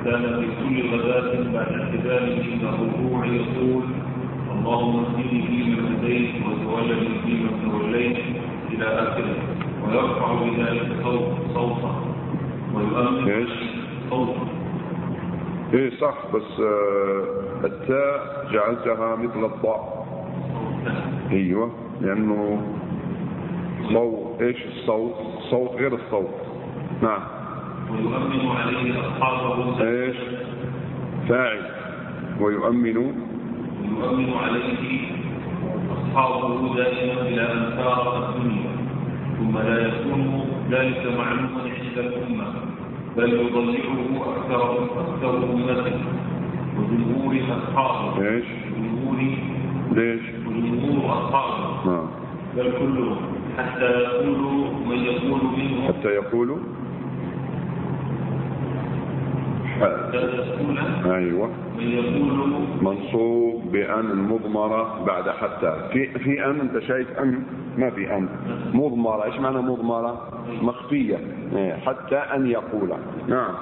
كان في كل غداة بعد اعتداله من الركوع يقول اللهم اهدني فيمن هديت وتولني فيمن توليت إلى آخره، ويرفع بذلك صوته ويؤمن صوته. ايه صح، بس التاء جعلتها مثل الطاء. ايوه، لانه صوت. ايش الصوت؟ صوت غير الصوت. نعم. ويؤمن عليه أصحابه. ايش فاعل؟ ويؤمن عليه أصحابه دائما إلى أن فارق الدنيا، ثم لا يكون ذلك معلوما عند الأمة، بل يضيعه أكثر أمته وجمهور أصحابه. ايش؟ جمهور أصحابه. بل كلهم حتى يقول من يقول منهم. ايوه، من يقول منصوب بأن المضمرة بعد حتى. في أن أنت شايف أن ما في أن مضمرة. إيش معنى مضمرة؟ مخفية. حتى أن يقول. نعم.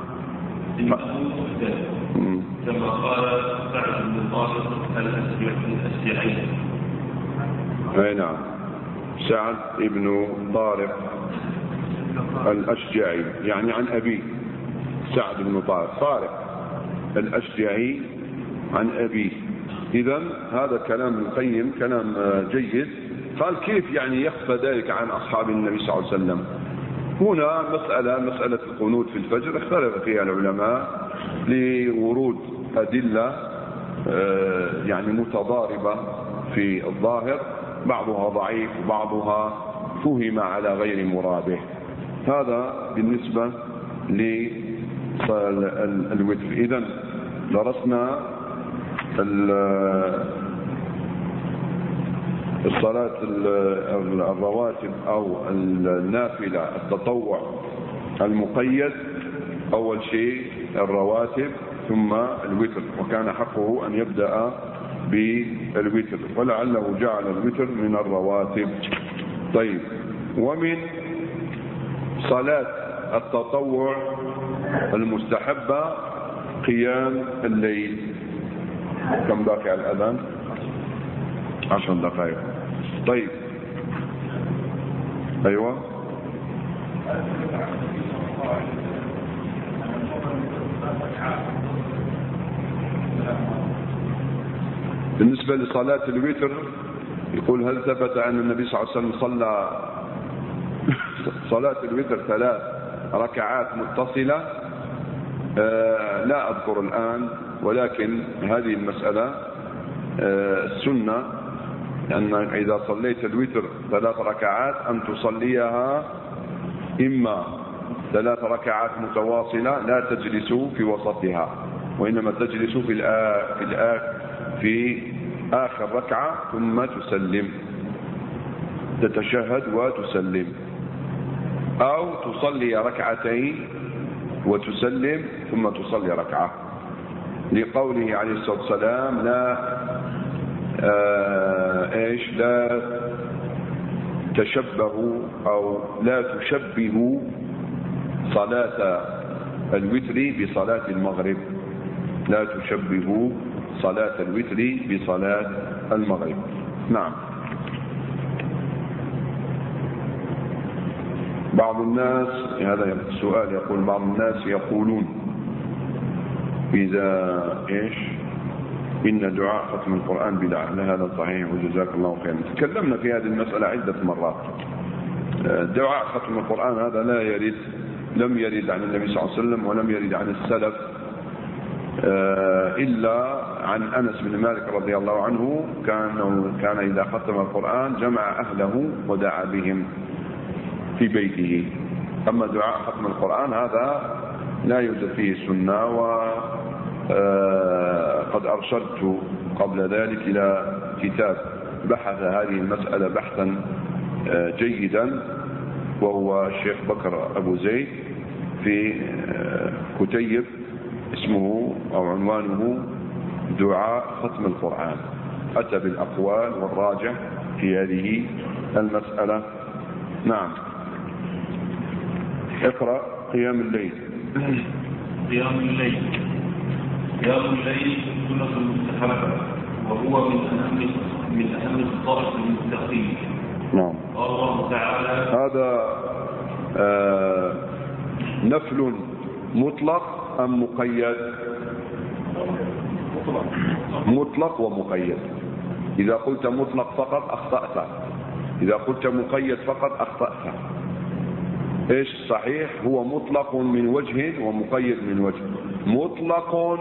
كما قال سعد بن طارق الأشجعي. أي نعم، سعد بن طارق الأشجعي، يعني عن أبيه سعد بن طارق الأشجعي عن أبيه. إذن هذا كلام ابن القيم كلام جيد. قال كيف يعني يخفى ذلك عن أصحاب النبي صلى الله عليه وسلم؟ هنا مسألة القنوت في الفجر اختلف فيها العلماء لورود أدلة يعني متضاربة في الظاهر، بعضها ضعيف وبعضها فهم على غير مراده. هذا بالنسبة للوتر. إذن درسنا الصلاة الرواتب أو النافلة التطوع المقيد. أول شيء الرواتب ثم الوتر، وكان حقه أن يبدأ بالوتر، ولعله جعل الوتر من الرواتب. طيب، ومن صلاة التطوع المستحبة قيام الليل. كم دقيقة الأذان؟ 10 دقائق. طيب، أيوة. بالنسبة لصلاة الوتر يقول هل ثبت أن النبي صلى الله عليه وسلم صلى صلاة الوتر 3 ركعات متصلة؟ لا أذكر الآن، ولكن هذه المسألة السنة أن إذا صليت الوتر 3 ركعات أن تصليها إما 3 ركعات متواصلة لا تجلس في وسطها، وإنما تجلس في آخر ركعة ثم تسلم، تتشهد وتسلم، أو تصلي ركعتين وتسلم ثم تصلي ركعة، لقوله عليه الصلاة والسلام لا لا تشبهوا أو لا تشبهوا صلاة الوتر بصلاة المغرب. لا تشبهوا صلاة الوتر بصلاة المغرب. نعم. بعض الناس، هذا السؤال يقول بعض الناس يقولون إذا إن دعاء ختم القرآن بدعة. هذا صحيح وجزاك الله خيرا. تكلمنا في هذه المسألة عدة مرات. دعاء ختم القرآن هذا لم يرد عن النبي صلى الله عليه وسلم ولم يرد عن السلف، إلا عن أنس بن مالك رضي الله عنه كان إذا ختم القرآن جمع أهله ودعا بهم في بيته. أما دعاء ختم القرآن هذا لا يوجد فيه سنة، وقد أرشدت قبل ذلك إلى كتاب بحث هذه المسألة بحثا جيدا، وهو الشيخ بكر أبو زيد في كتيب اسمه أو عنوانه دعاء ختم القرآن، أتى بالأقوال والراجح في هذه المسألة. نعم. اقرأ قيام الليل. قيام الليل سنة مستحبة، وهو من أهم الصالح المستقيم. نعم. قال الله تعالى: هذا نفل مطلق أم مقيد؟ مطلق ومقيد. إذا قلت مطلق فقط أخطأت، إذا قلت مقيد فقط أخطأت. إيش صحيح؟ هو مطلق من وجه ومقيد من وجه. مطلق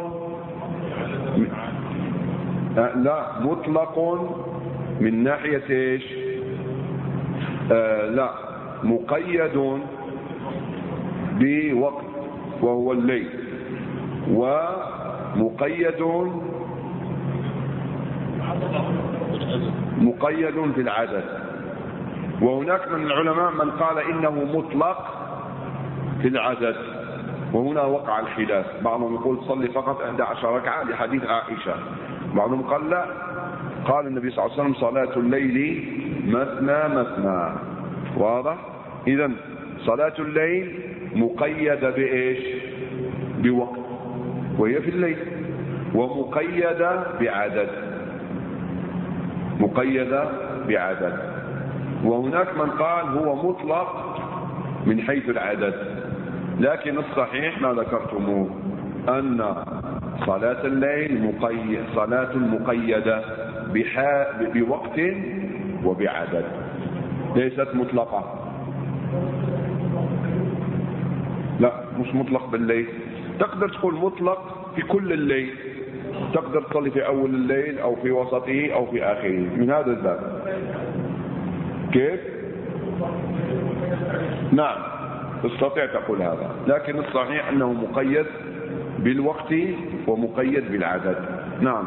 لا، مطلق من ناحية إيش؟ لا، مقيد بوقت وهو الليل، ومقيد في العدد. وهناك من العلماء من قال إنه مطلق في العدد، وهنا وقع الخلاف. بعضهم يقول صلي فقط 11 ركعة لحديث عائشة، بعضهم قال لا، قال النبي صلى الله عليه وسلم: صلاة الليل مثنى مثنى. واضح؟ إذن صلاة الليل مقيدة بإيش؟ بوقت، وهي في الليل، ومقيدة بعدد، مقيدة بعدد. وهناك من قال هو مطلق من حيث العدد، لكن الصحيح ما ذكرتموه أن صلاة الليل صلاة مقيدة بوقت وبعدد، ليست مطلقة. لا، مش مطلق بالليل. تقدر تقول مطلق في كل الليل، تقدر تصلي في أول الليل أو في وسطه أو في آخره، من هذا الباب. كيف؟ نعم، تستطيع تقول هذا، لكن الصحيح أنه مقيد بالوقت ومقيد بالعدد. نعم.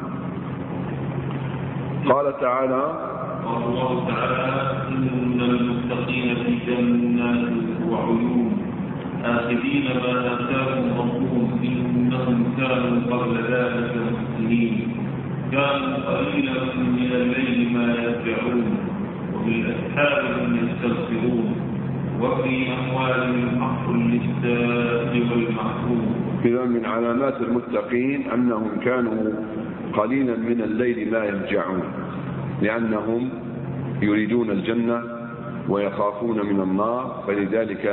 قال تعالى: قال الله تعالى: إن المتقين في جنات وعيون آخذين ما آتاهم ربهم إنهم كانوا قبل ذلك محسنين كانوا قليلا من الليل ما يهجعون وبالأسحار هم يستغفرون وفي أموالهم حق للسائل والمحروم. إذا من علامات المتقين أنهم كانوا قليلا من الليل ما يهجعون، لأنهم يريدون الجنة ويخافون من النار، فلذلك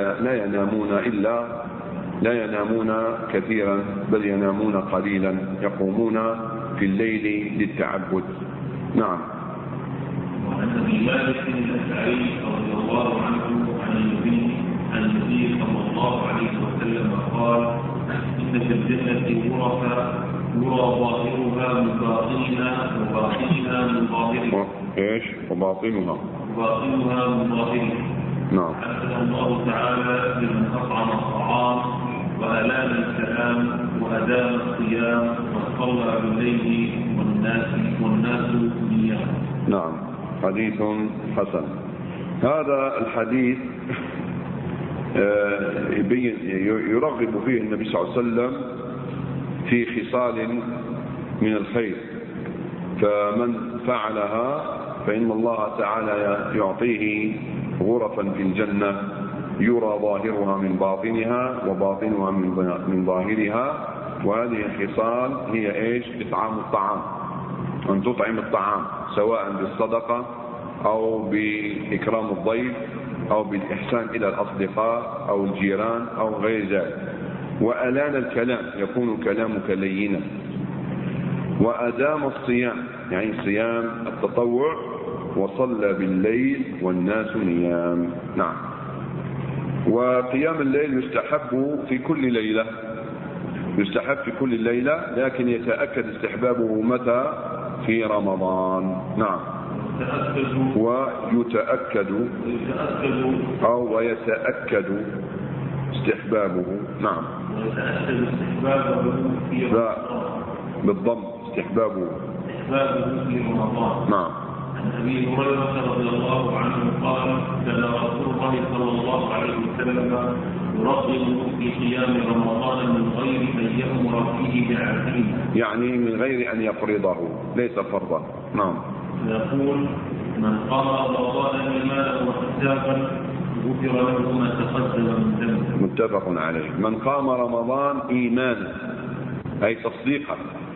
لا ينامون كثيرا، بل ينامون قليلا، يقومون في الليل للتعبد. نعم. وعن أبي مالك الأشعري رضي الله عنه عن النبي صلى الله عليه وسلم قال: إن في الجنة غرفا يرى ظاهرها من باطنها وباطنها من ظاهرها. ايش؟ وباطنها من ظاهرها. نعم. حسن الله تعالى لمن أطعم الطعام وألان الكلام وأدام الصيام وصلى بالليل والناس نيام. نعم، حديث حسن. هذا الحديث يرغب فيه النبي صلى الله عليه وسلم في خصال من الخير، فمن فعلها فإن الله تعالى يعطيه غرفا في الجنة يرى ظاهرها من باطنها وباطنها من ظاهرها. وهذه الخصال هي ايش؟ إطعام الطعام، أن تطعم الطعام سواء بالصدقة أو بإكرام الضيف أو بالإحسان إلى الأصدقاء أو الجيران أو غير ذلك. وألان الكلام، يكون كلامك لينا. وأدام الصيام، يعني صيام التطوع، وصلى بالليل والناس نيام. نعم. وقيام الليل يستحب في كل ليلة، يستحب في كل ليلة، لكن يتأكد استحبابه متى؟ في رمضان. نعم. ويتأكد أو ويتأكد استحبابه. نعم. ويتأكد استحبابه في رمضان. لا، بالضم، استحبابه في رمضان. نعم. عن أبي هريرة رضي الله عنه قال: كان رسول الله صلى الله عليه وسلم يرغب في قيام رمضان من غير أن يأمر فيه بعزيمة، يعني من غير أن يفرضه، ليس فرضا. نعم. يقول: من قام رمضان إيمانا واحتسابا غفر له ما تقدم من ذنبه. متفق عليه. من قام رمضان إيمانا أي تصديقا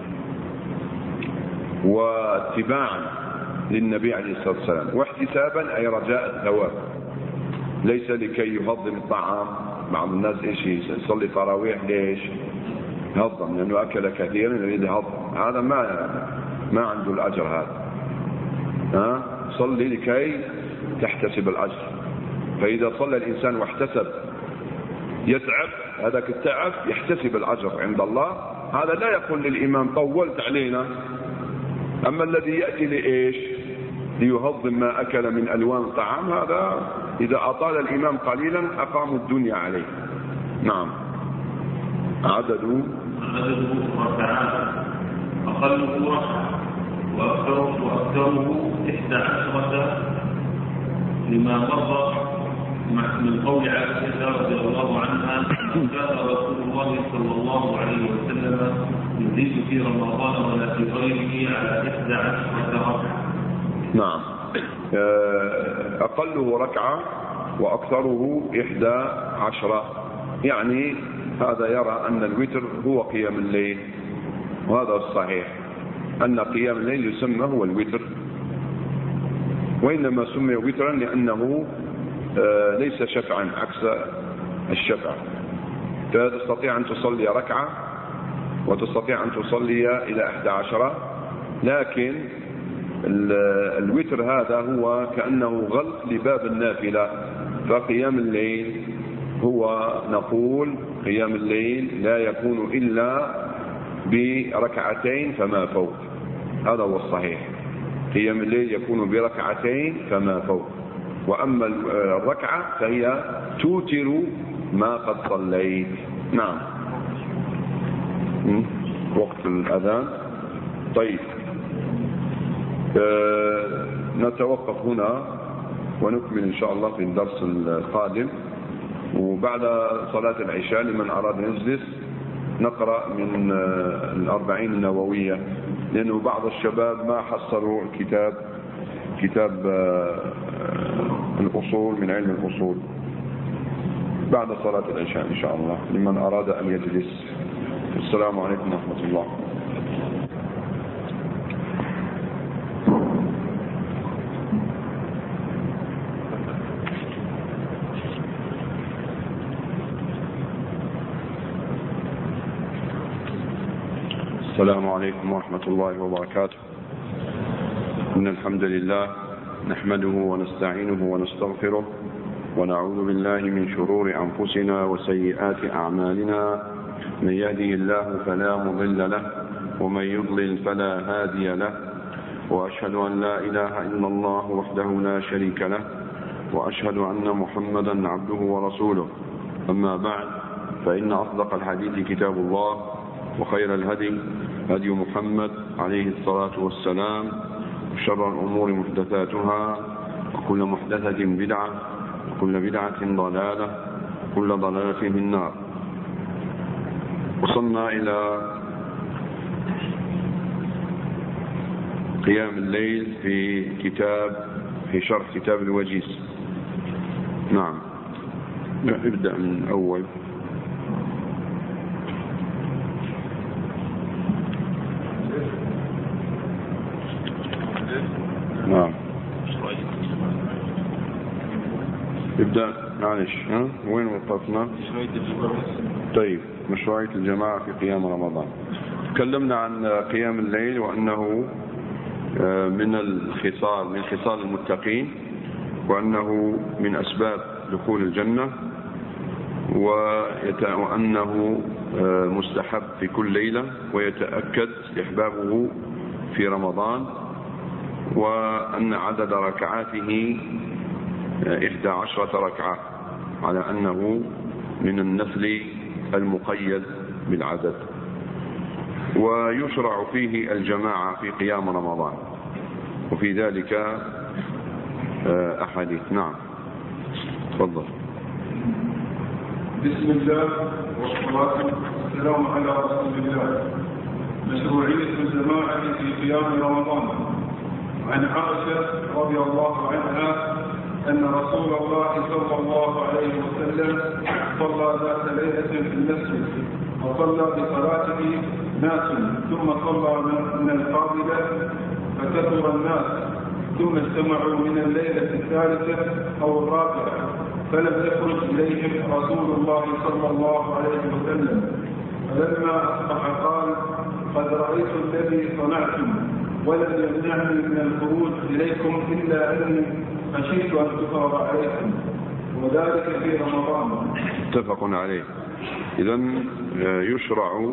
واتباعا للنبي عليه الصلاة والسلام، واحتسابا أي رجاء الثواب، ليس لكي يهضم الطعام. بعض الناس ايش يصلي تراويح ليش؟ يهضم لأنه أكل كثيرا يريد يهضم، هذا ما عنده الأجر هذا. صلي لكي تحتسب الأجر. فإذا صلى الإنسان واحتسب يتعب، هذاك التعب يحتسب الأجر عند الله، هذا لا يقول للإمام طولت علينا. أما الذي يأتي لإيش؟ ليهضم ما أكل من ألوان الطعام، هذا إذا أطال الإمام قليلا أقاموا الدنيا عليه. نعم. عدده ركعات، أقله ركعة وأكثره 11 لما مر من قول عائشة رضي الله عنها: كان رسول الله صلى الله عليه وسلم يزيد في رمضان ولا في غيره على 11 ركعة. نعم. أقله ركعة وأكثره 11، يعني هذا يرى أن الوتر هو قيام الليل، وهذا الصحيح أن قيام الليل يسمى هو الوتر، وإنما سمي وترا لأنه ليس شفعا عكس الشفع. فتستطيع أن تصلي ركعة وتستطيع أن تصلي إلى 11، لكن الوتر هذا هو كأنه غلق لباب النافلة. فقيام الليل هو نقول قيام الليل لا يكون إلا بركعتين فما فوق، هذا هو الصحيح. قيام الليل يكون بركعتين فما فوق، وأما الركعة فهي توتر ما قد صليت. نعم. وقت الأذان. طيب، نتوقف هنا ونكمل إن شاء الله في الدرس القادم. وبعد صلاة العشاء لمن أراد يجلس نقرأ من 40 النووية، لأنه بعض الشباب ما حصلوا كتاب الأصول من علم الأصول. بعد صلاة العشاء إن شاء الله لمن أراد أن يجلس. السلام عليكم ورحمة الله. السلام عليكم ورحمة الله وبركاته. إن الحمد لله نحمده ونستعينه ونستغفره ونعوذ بالله من شرور أنفسنا وسيئات أعمالنا. من يهده الله فلا مضل له ومن يضلل فلا هادي له، وأشهد أن لا إله إلا الله وحده لا شريك له، وأشهد أن محمدا عبده ورسوله. أما بعد، فإن أصدق الحديث كتاب الله، وخير الهدي هدي محمد عليه الصلاة والسلام، وشر الأمور محدثاتها، وكل محدثة بدعة، وكل بدعة ضلالة، وكل ضلالة في النار. وصلنا إلى قيام الليل في شرح كتاب الوجيز. نعم، نبدأ من أول. نعم، ابدأ. معلش، وين وقفنا؟ طيب، مشروعية الجماعة في قيام رمضان. تكلمنا عن قيام الليل وأنه من خصال المتقين، وأنه من أسباب دخول الجنة، وأنه مستحب في كل ليلة، ويتأكد استحبابه في رمضان، وأن عدد ركعاته 11 ركعة، على أنه من النفل المقيد بالعدد. ويشرع فيه الجماعة في قيام رمضان، وفي ذلك أحاديث. نعم، تفضل. بسم الله والصلاة والسلام على رسول الله. مشروعية الجماعة في قيام رمضان. عن عائشة رضي الله عنها أن رسول الله صلى الله عليه وسلم صلى ذات ليلة في المسجد، وصلى بصلاته ناس، ثم صلى من القابلة فكثر الناس، ثم اجتمعوا من الليلة الثالثة أو الرابعة، فلم يخرج إليهم رسول الله صلى الله عليه وسلم. فلما أصبح قال: قد رأيت الذي صنعتم، ولم يمنعني من الخروج إليكم إلا أني خشيت أن تفرض عليكم، وذلك في رمضان. متفق عليه. إذن يشرع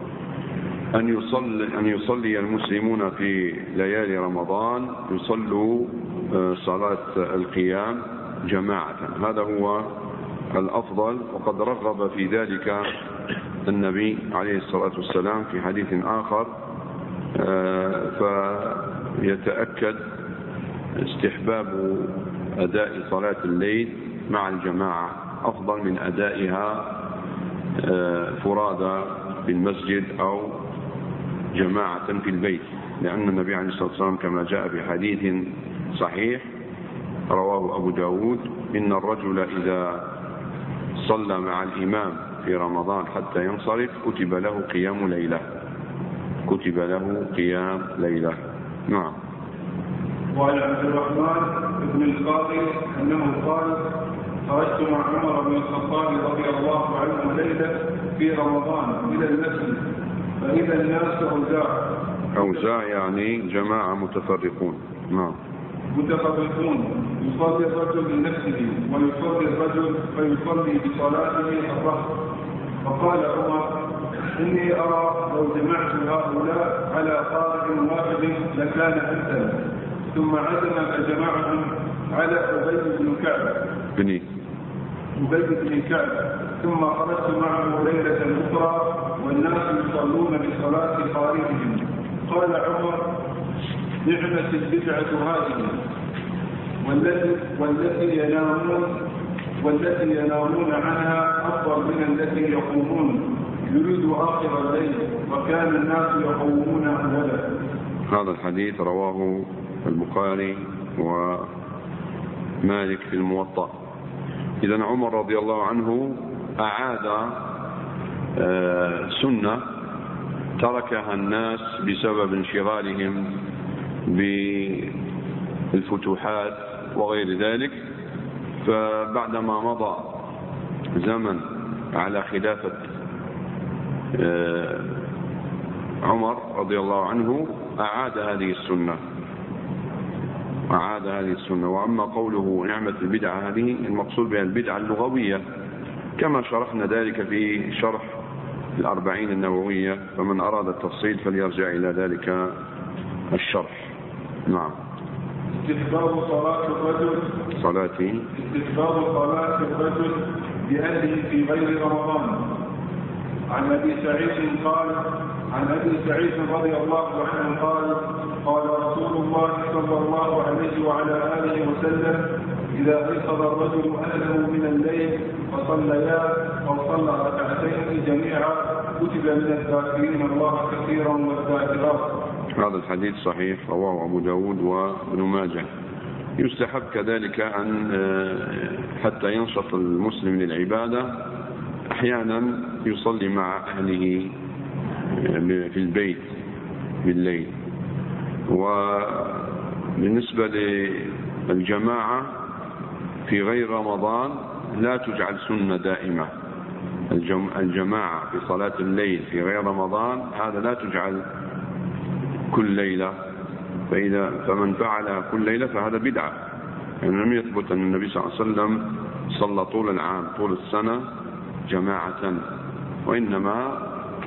أن يصلي المسلمون في ليالي رمضان، يصلوا صلاة القيام جماعة، هذا هو الأفضل، وقد رغب في ذلك النبي عليه الصلاة والسلام في حديث آخر، فيتأكد استحباب أداء صلاة الليل مع الجماعة أفضل من أدائها فرادى في المسجد أو جماعة في البيت، لأن النبي عليه الصلاة والسلام كما جاء في حديث صحيح رواه أبو داود: إن الرجل إذا صلى مع الإمام في رمضان حتى ينصرف كتب له قيام ليلة، كتب له قيام ليلة. نعم. وعن عبد الرحمن بن القاضي أنه قال: خرجت مع عمر بن الخطاب رضي الله عنه ليلة في رمضان إلى المسجد، فإذا الناس أوزاع يعني جماعة متفرقون. نعم. متفرقون، يصلي الرجل لنفسه ويصلي الرجل فيصلي بصلاته الظهر. فقال عمر: إني أرى لو جمعت هؤلاء على قارئ واحد لكان أمثل. ثم عزم فجمعهم على أبي بن كعب، ثم خرجت معه ليلة أخرى والناس يصلون بصلاة قارئهم. قال عمر: نعمة البدعة هذه، والتي ينامون عنها أفضل من التي يقومون، يريد آخر الليل، وكان الناس يقومون أولا. هذا الحديث رواه البخاري ومالك في الموطأ. إذن عمر رضي الله عنه أعاد سنة تركها الناس بسبب انشغالهم بالفتوحات وغير ذلك، فبعدما مضى زمن على خلافة عمر رضي الله عنه أعاد هذه السنة. وأما قوله نعمة البدعة هذه، المقصود بها البدعة اللغوية، كما شرحنا ذلك في شرح الأربعين النووية، فمن أراد التفصيل فليرجع إلى ذلك الشرح. نعم. استحباب صلاة الرجل بأهله في غير رمضان. عن أبي سعيد رضي الله عنه قال: قال رسول الله صلى الله عليه وعلى آله وسلم: إذا أيقظ الرجل أهله من الليل فصليا أو صلى ركعتين جميعا كتب من الذاكرين الله كثيرا والذاكرات. هذا الحديث صحيح، رواه أبو داود وابن ماجه. يستحب كذلك أن حتى ينشط المسلم للعبادة أحيانا يصلي مع أهله في البيت بالليل. وبالنسبة للجماعة في غير رمضان لا تجعل سنة دائمة. الجماعة في صلاة الليل في غير رمضان هذا لا تجعل كل ليلة، فمن فعل كل ليلة فهذا بدعة، يعني لم يثبت أن النبي صلى الله عليه وسلم صلى طول العام طول السنة جماعة، وإنما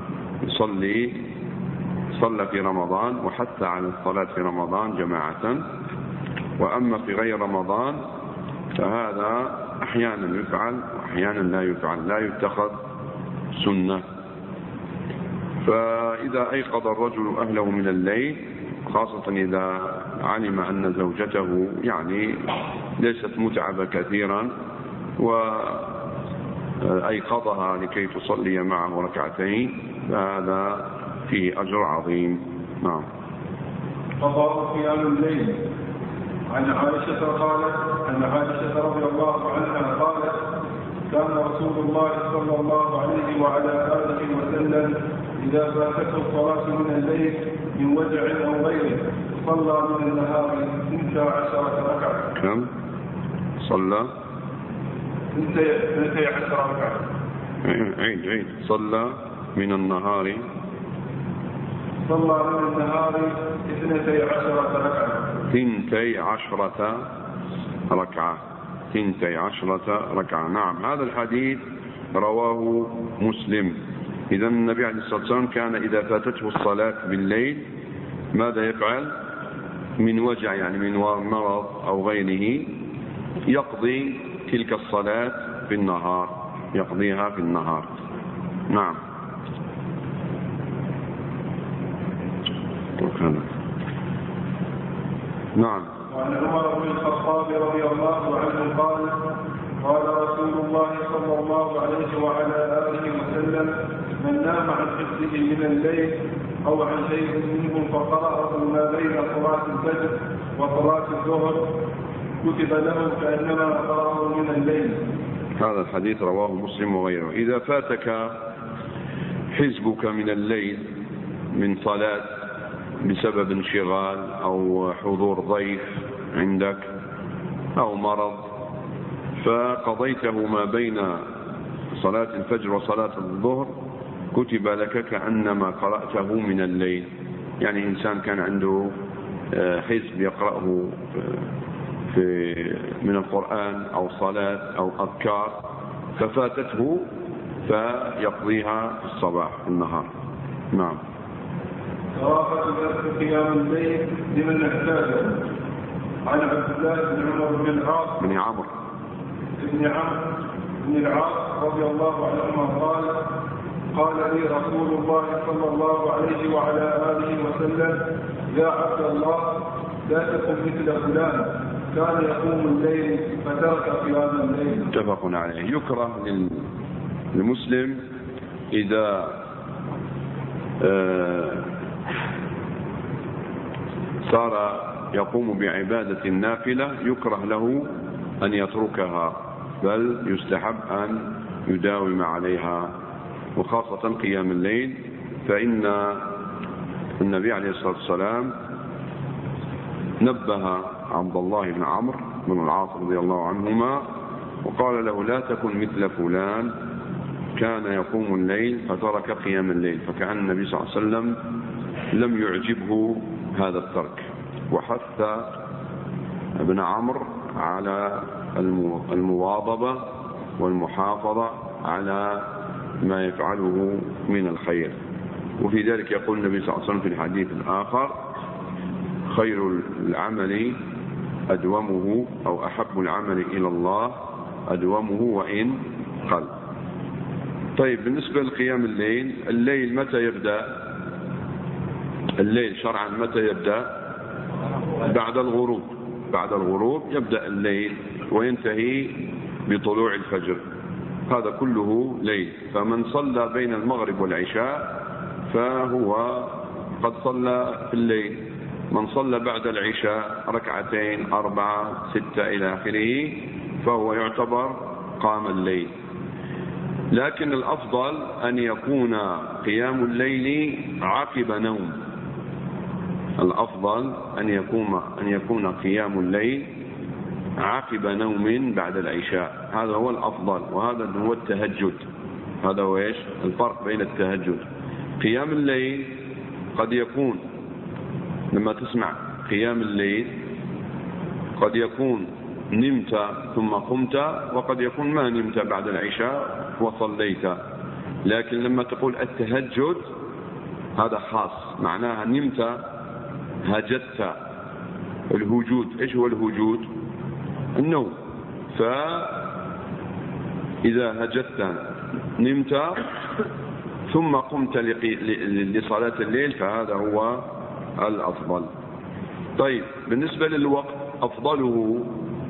صلى في رمضان وحث على الصلاة في رمضان جماعة. وأما في غير رمضان فهذا أحيانا يفعل وأحيانا لا يفعل، لا يتخذ سنة. فإذا أيقظ الرجل أهله من الليل، خاصة إذا علم أن زوجته يعني ليست متعبة كثيرا وأيقظها لكي تصلي معه ركعتين، فهذا فيه أجر عظيم. نعم. قضاء قيام الليل. عن عائشة رضي الله عنها قالت: كان رسول الله صلى الله عليه وعلى آله وسلم إذا فاتته الصلاة من الليل من وجع أو غيره صلى من النهار 12 ركعة. كم؟ صلى 12 ركعة. عيد. صلى من النهار 12 ركعة. نعم، هذا الحديث رواه مسلم. إذا النبي عليه الصلاة والسلام كان إذا فاتته الصلاة بالليل ماذا يفعل؟ من وجع، يعني من مرض أو غيره، يقضي تلك الصلاة في النهار، يقضيها في النهار. نعم. نعم. وعن عمر بن الخطاب رضي الله عنه قال: قال رسول الله صلى الله عليه وعلى آله وسلم: من نام عن حفظه من الليل أو عن شيء منه فقرأه ما بين صلاة الفجر وصلاة الظهر كتب له كأنما قرأه من الليل. هذا الحديث رواه مسلم وغيره. إذا فاتك حزبك من الليل من صلاة بسبب انشغال أو حضور ضيف عندك أو مرض، فقضيته ما بين صلاة الفجر وصلاة الظهر، كتب لك كأنما قرأته من الليل. يعني إنسان كان عنده حزب يقرأه من القرآن أو صلاة أو أذكار ففاتته، فيقضيها في الصباح في النهار. نعم. كراهة ترك قيام الليل لمن احتاجه. عن عبد الله بن عمر بن العاص بن العاص رضي الله عنهما قال لي رسول الله صلى الله عليه وعلى آله وسلم: يا عبد الله، لا تكن مثل فلان كان يقوم الليل فترك قيام الليل. متفق عليه. يكره للمسلم إذا صار يقوم بعبادة النافلة يكره له أن يتركها، بل يستحب أن يداوم عليها، وخاصة قيام الليل، فإن النبي عليه الصلاة والسلام نبه عبد الله بن عمرو بن العاص رضي الله عنهما وقال له: لا تكن مثل فلان كان يقوم الليل فترك قيام الليل. فكأن النبي صلى الله عليه وسلم لم يعجبه هذا الترك، وحث ابن عمرو على المواظبة والمحافظة على ما يفعله من الخير. وفي ذلك يقول النبي صلى الله عليه وسلم في الحديث الآخر: خير العمل أدومه، أو أحب العمل إلى الله أدومه وإن قل. طيب، بالنسبة لقيام الليل متى يبدأ؟ الليل شرعا متى يبدأ؟ بعد الغروب يبدأ الليل وينتهي بطلوع الفجر، هذا كله ليل. فمن صلى بين المغرب والعشاء فهو قد صلى في الليل. من صلى بعد العشاء 2 4 6 إلى آخره فهو يعتبر قام الليل. لكن الأفضل أن يكون قيام الليل عقب نوم. الأفضل أن يكون قيام الليل عقب نوم بعد العشاء، هذا هو الأفضل، وهذا هو التهجد. هذا هو إيش الفرق بين التهجد. قيام الليل قد يكون، لما تسمع قيام الليل قد يكون نمت ثم قمت، وقد يكون ما نمت بعد العشاء وصليت. لكن لما تقول التهجد هذا خاص، معناها نمت هجدت. الهجود ايش هو الهجود؟ النوم. فإذا هجدت نمت ثم قمت لصلاة الليل فهذا هو الأفضل. طيب، بالنسبة للوقت أفضله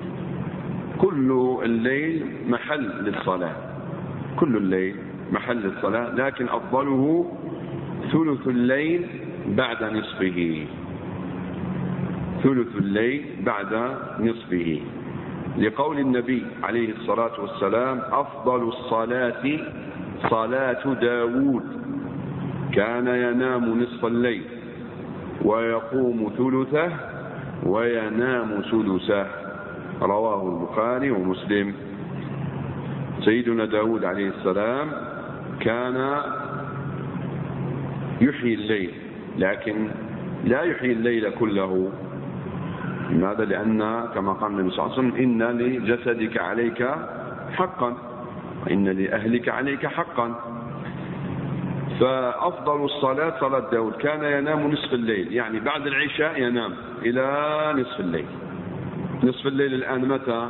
كل الليل محل للصلاة، كل الليل محل للصلاة، لكن أفضله ثلث الليل بعد نصفه. ثلث الليل بعد نصفه، لقول النبي عليه الصلاة والسلام: أفضل الصلاة صلاة داود، كان ينام نصف الليل ويقوم ثلثه وينام ثلثه، رواه البخاري ومسلم. سيدنا داود عليه السلام كان يحيي الليل، لكن لا يحيي الليل كله. لماذا؟ لأن كما قال النبي صلى الله عليه وسلم: إن لجسدك عليك حقا وإن لأهلك عليك حقا. فأفضل الصلاة صلاة داود، كان ينام نصف الليل، يعني بعد العشاء ينام إلى نصف الليل. نصف الليل الآن متى؟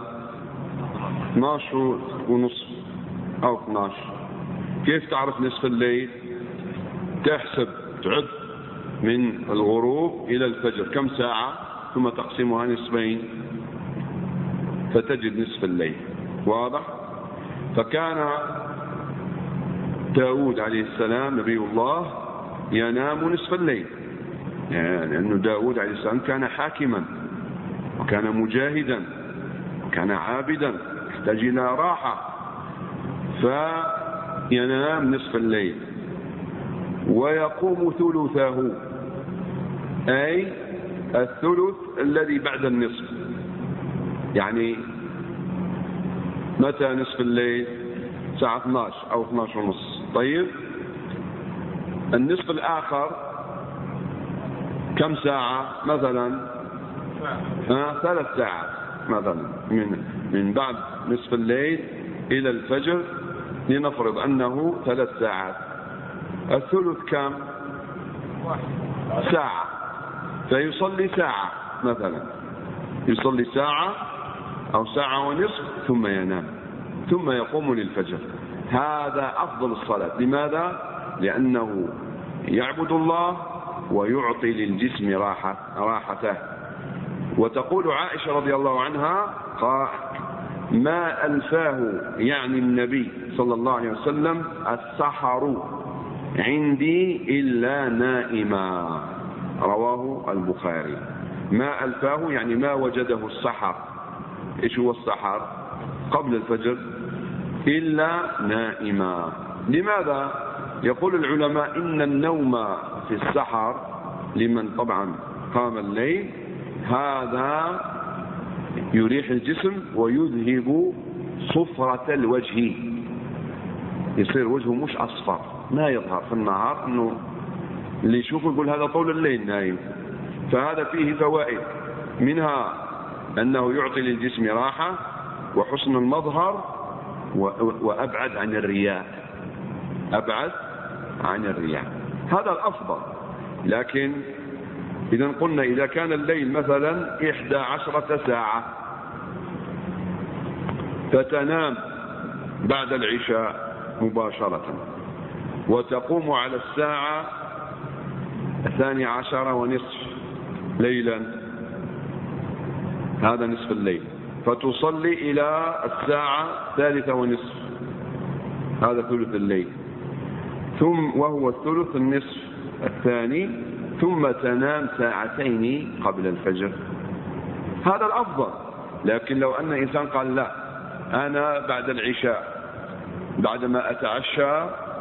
12:30 أو 12. كيف تعرف نصف الليل؟ تحسب، تعد من الغروب إلى الفجر كم ساعة، ثم تقسمها نصفين فتجد نصف الليل. واضح؟ فكان داود عليه السلام نبي الله ينام نصف الليل، يعني لأنه داود عليه السلام كان حاكما وكان مجاهدا وكان عابدا يحتاج إلى راحة، فينام نصف الليل ويقوم ثلثه، أي الثلث الذي بعد النصف. يعني متى نصف الليل؟ الساعة 12 أو 12:30. طيب النصف الآخر كم ساعة مثلا؟ 3 ساعات مثلا، من بعد نصف الليل إلى الفجر، لنفرض أنه 3 ساعات. الثلث كم؟ 1 ساعة، فيصلي ساعة مثلا، يصلي ساعة أو 1.5 ساعة ثم ينام، ثم يقوم للفجر. هذا أفضل الصلاة. لماذا؟ لأنه يعبد الله ويعطي للجسم راحته. وتقول عائشة رضي الله عنها: ما ألفاه، يعني النبي صلى الله عليه وسلم، السحر عندي إلا نائما، رواه البخاري. ما ألفاه يعني ما وجده السحر. إيش هو السحر؟ قبل الفجر، إلا نائما. لماذا؟ يقول العلماء: إن النوم في السحر لمن طبعا قام الليل هذا يريح الجسم ويذهب صفرة الوجه، يصير وجهه مش أصفر، ما يظهر في النهار، أنه اللي يشوفه يقول هذا طول الليل نايم. فهذا فيه فوائد، منها أنه يعطي للجسم راحة وحسن المظهر وأبعد عن الرياء، أبعد عن الرياء، هذا الأفضل. لكن إذا قلنا إذا كان الليل مثلا 11 ساعة فتنام بعد العشاء مباشرة وتقوم على الساعة 12:30 ليلا، هذا نصف الليل، فتصلي إلى الساعة 3:30، هذا ثلث الليل، وهو الثلث النصف الثاني، ثم تنام 2 ساعتين قبل الفجر، هذا الأفضل. لكن لو أن إنسان قال: لا، أنا بعد العشاء بعدما أتعشى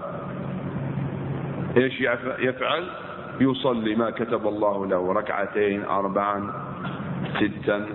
إيش يفعل؟ يصلي ما كتب الله له، 2 4 6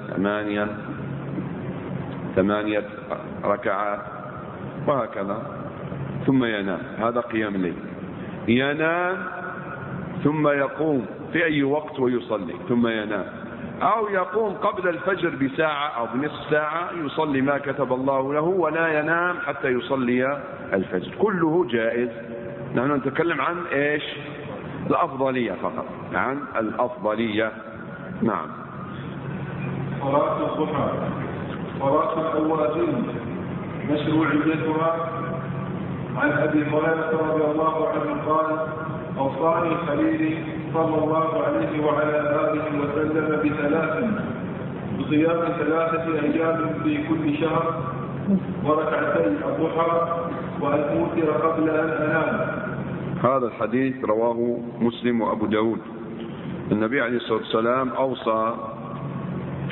8 ركعات وهكذا، ثم ينام. هذا قيام الليل، ينام ثم يقوم في أي وقت ويصلي ثم ينام، أو يقوم قبل الفجر بساعة أو بنصف ساعة يصلي ما كتب الله له ولا ينام حتى يصلي الفجر، كله جائز. نحن نتكلم عن إيش؟ الأفضلية فقط، عن الأفضلية. نعم. صلاة الضحى، صلاة الأوابين، مشروعيتها. عن أبي هريرة رضي الله عنه قال: أوصاني خليلي صلى الله عليه وعلى آله وسلم بصيام 3 أيام في كل شهر، وركعتي الضحى، وأن أوتر قبل أن أنام. هذا الحديث رواه مسلم وأبو داود. النبي عليه الصلاة والسلام أوصى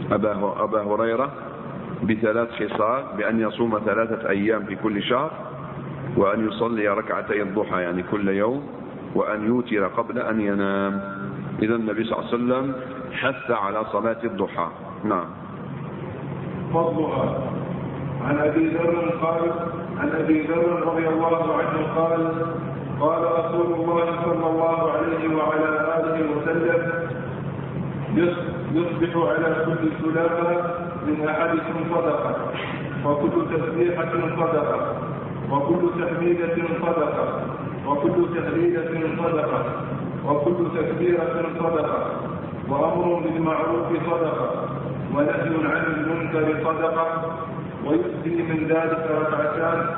أبا هريرة بثلاث خصال: بأن يصوم 3 أيام في كل شهر، وأن يصلي ركعتي الضحى يعني كل يوم، وأن يوتر قبل أن ينام. إذا النبي صلى الله عليه وسلم حث على صلاة الضحى. نعم. فضلها. عن أبي ذر رضي الله عنه قال: قال رسول الله صلى الله عليه وعلى آله وسلم: يصبح على كل سلامة من أحدكم صدقة، وكل تسبيحة صدقة، وكل تحميدة صدقة، وكل تهليلة صدقة، وكل تكبيرة صدقة، وأمر بالمعروف صدقة، ونهي عن المنكر صدقة، ويؤتي من ذلك ركعتان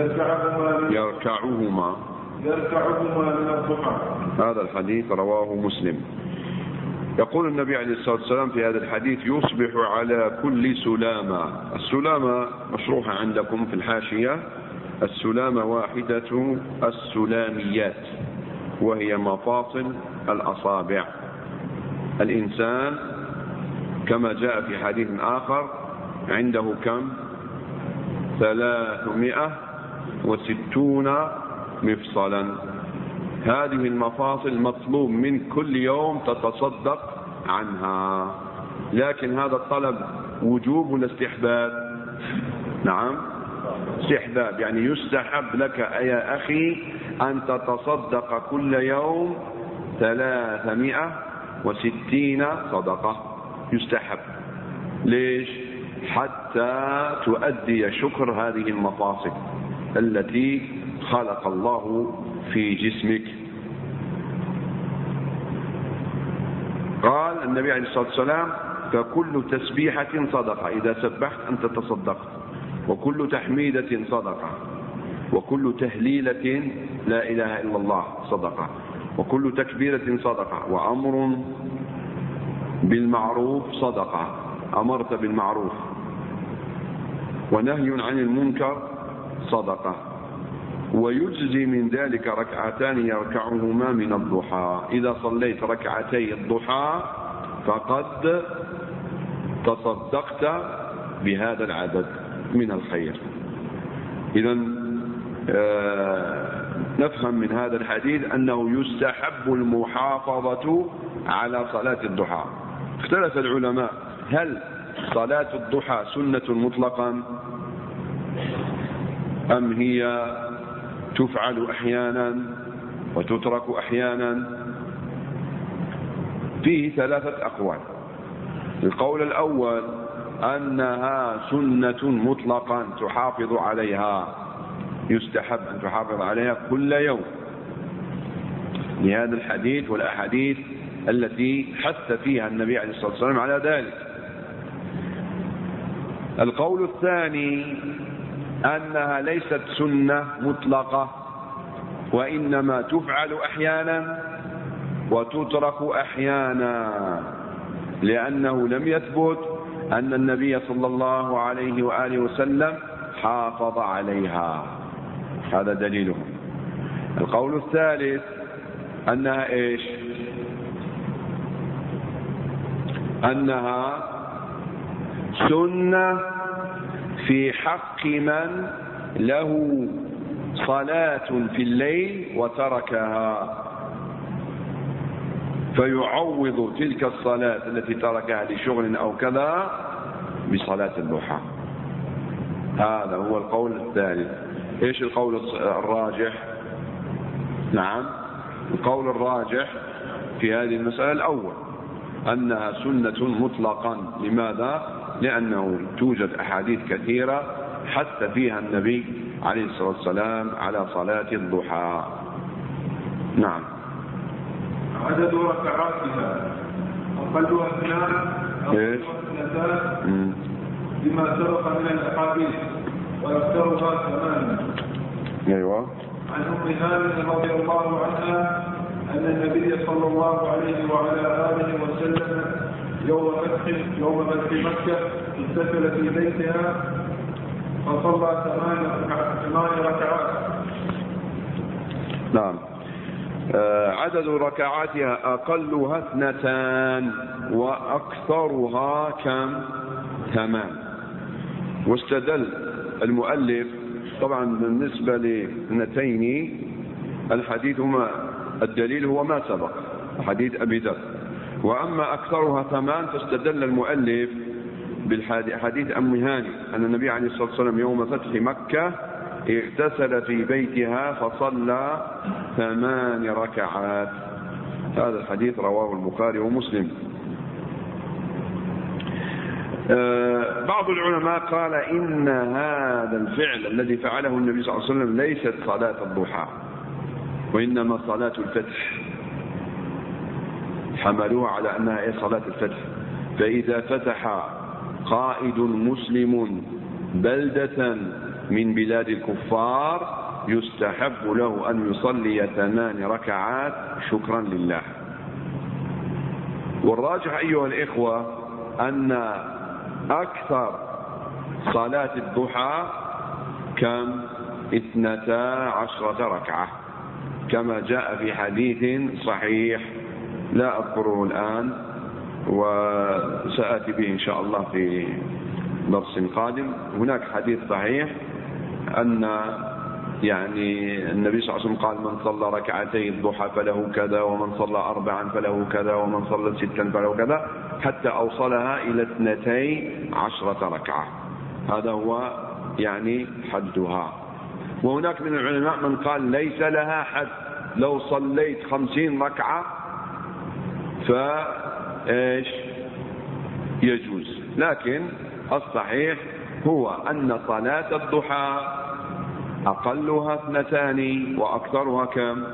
يركعهما من الضحى. هذا الحديث رواه مسلم. يقول النبي عليه الصلاة والسلام في هذا الحديث: يصبح على كل سلامة. السلامة مشروحة عندكم في الحاشية: السلامة واحدة السلاميات، وهي مفاصل الأصابع. الإنسان كما جاء في حديث آخر عنده كم؟ 360 مفصلا. هذه المفاصل مطلوب من كل يوم تتصدق عنها، لكن هذا الطلب وجوب ولا استحباب؟ نعم، استحباب، يعني يستحب لك يا أخي أن تتصدق كل يوم 360 صدقة، يستحب. ليش؟ حتى تؤدي شكر هذه المفاصل التي خلق الله في جسمك. قال النبي عليه الصلاة والسلام: فكل تسبيحة صدقة، إذا سبحت أنت تصدقت، وكل تحميدة صدقة، وكل تهليلة لا إله إلا الله صدقة، وكل تكبيرة صدقة، وأمر بالمعروف صدقة، أمرت بالمعروف، ونهي عن المنكر صدقة، ويجزي من ذلك ركعتان يركعهما من الضحى. إذا صليت ركعتي الضحى فقد تصدقت بهذا العدد من الخير. إذا نفهم من هذا الحديث أنه يستحب المحافظة على صلاة الضحى. اختلف العلماء: هل صلاة الضحى سنة مطلقا أم هي تفعل أحيانا وتترك أحيانا؟ فيه 3 أقوال. القول الأول أنها سنة مطلقا تحافظ عليها، يستحب أن تحافظ عليها كل يوم، لهذا الحديث والأحاديث التي حث فيها النبي عليه الصلاة والسلام على ذلك. القول الثاني أنها ليست سنة مطلقة، وإنما تفعل أحيانا وتترك أحيانا، لأنه لم يثبت أن النبي صلى الله عليه وآله وسلم حافظ عليها. هذا دليلهم. القول الثالث أنها إيش؟ أنها سنة في حق من له صلاة في الليل وتركها، فيعوض تلك الصلاة التي تركها لشغل أو كذا بصلاة الضحى. هذا هو القول الثالث. إيش القول الراجح؟ نعم، القول الراجح في هذه المسألة الأول، أنها سنة مطلقا. لماذا؟ لأنه توجد أحاديث كثيرة حث فيها النبي عليه الصلاة والسلام على صلاة الضحى. نعم. عدد ركعاتها أقلها 2 بما سبق من الأحاديث، وأكثرها 8. أيوة. عن أم هانئ رضي الله عنها أن النبي صلى الله عليه وعلى آله وسلم يوم فتح مكة اغتسل في بيتها فصلى 8 ركعات. نعم. عدد ركعاتها أقلها 2 وأكثرها كم؟ 8. واستدل المؤلف طبعا بالنسبة ل2 الحديث الدليل هو ما سبق حديث أبي ذر، وأما أكثرها 8 فاستدل المؤلف بالحديث أم هاني أن النبي عليه الصلاة والسلام يوم فتح مكة اغتسل في بيتها فصلى 8 ركعات. هذا الحديث رواه البخاري ومسلم. بعض العلماء قال إن هذا الفعل الذي فعله النبي صلى الله عليه وسلم ليست صلاة الضحى وإنما صلاة الفتح، حملوها على أنها صلاة الفتح. فإذا فتح قائد مسلم بلدة من بلاد الكفار يستحب له أن يصلي 8 ركعات شكرا لله. والراجح أيها الإخوة أن أكثر صلاة الضحى كم؟ 12 ركعة كما جاء في حديث صحيح لا أذكره الآن وسأتي به إن شاء الله في درس قادم. هناك حديث صحيح أن يعني النبي صلى الله عليه وسلم قال من صلى ركعتي الضحى فله كذا، ومن صلى 4 فله كذا، ومن صلى 6 فله كذا، حتى أوصلها إلى 12 ركعة. هذا هو يعني حدها. وهناك من العلماء من قال ليس لها حد، لو صليت 50 ركعة فإيش يجوز. لكن الصحيح هو أن صلاة الضحى أقلها 2 وأكثرها كم؟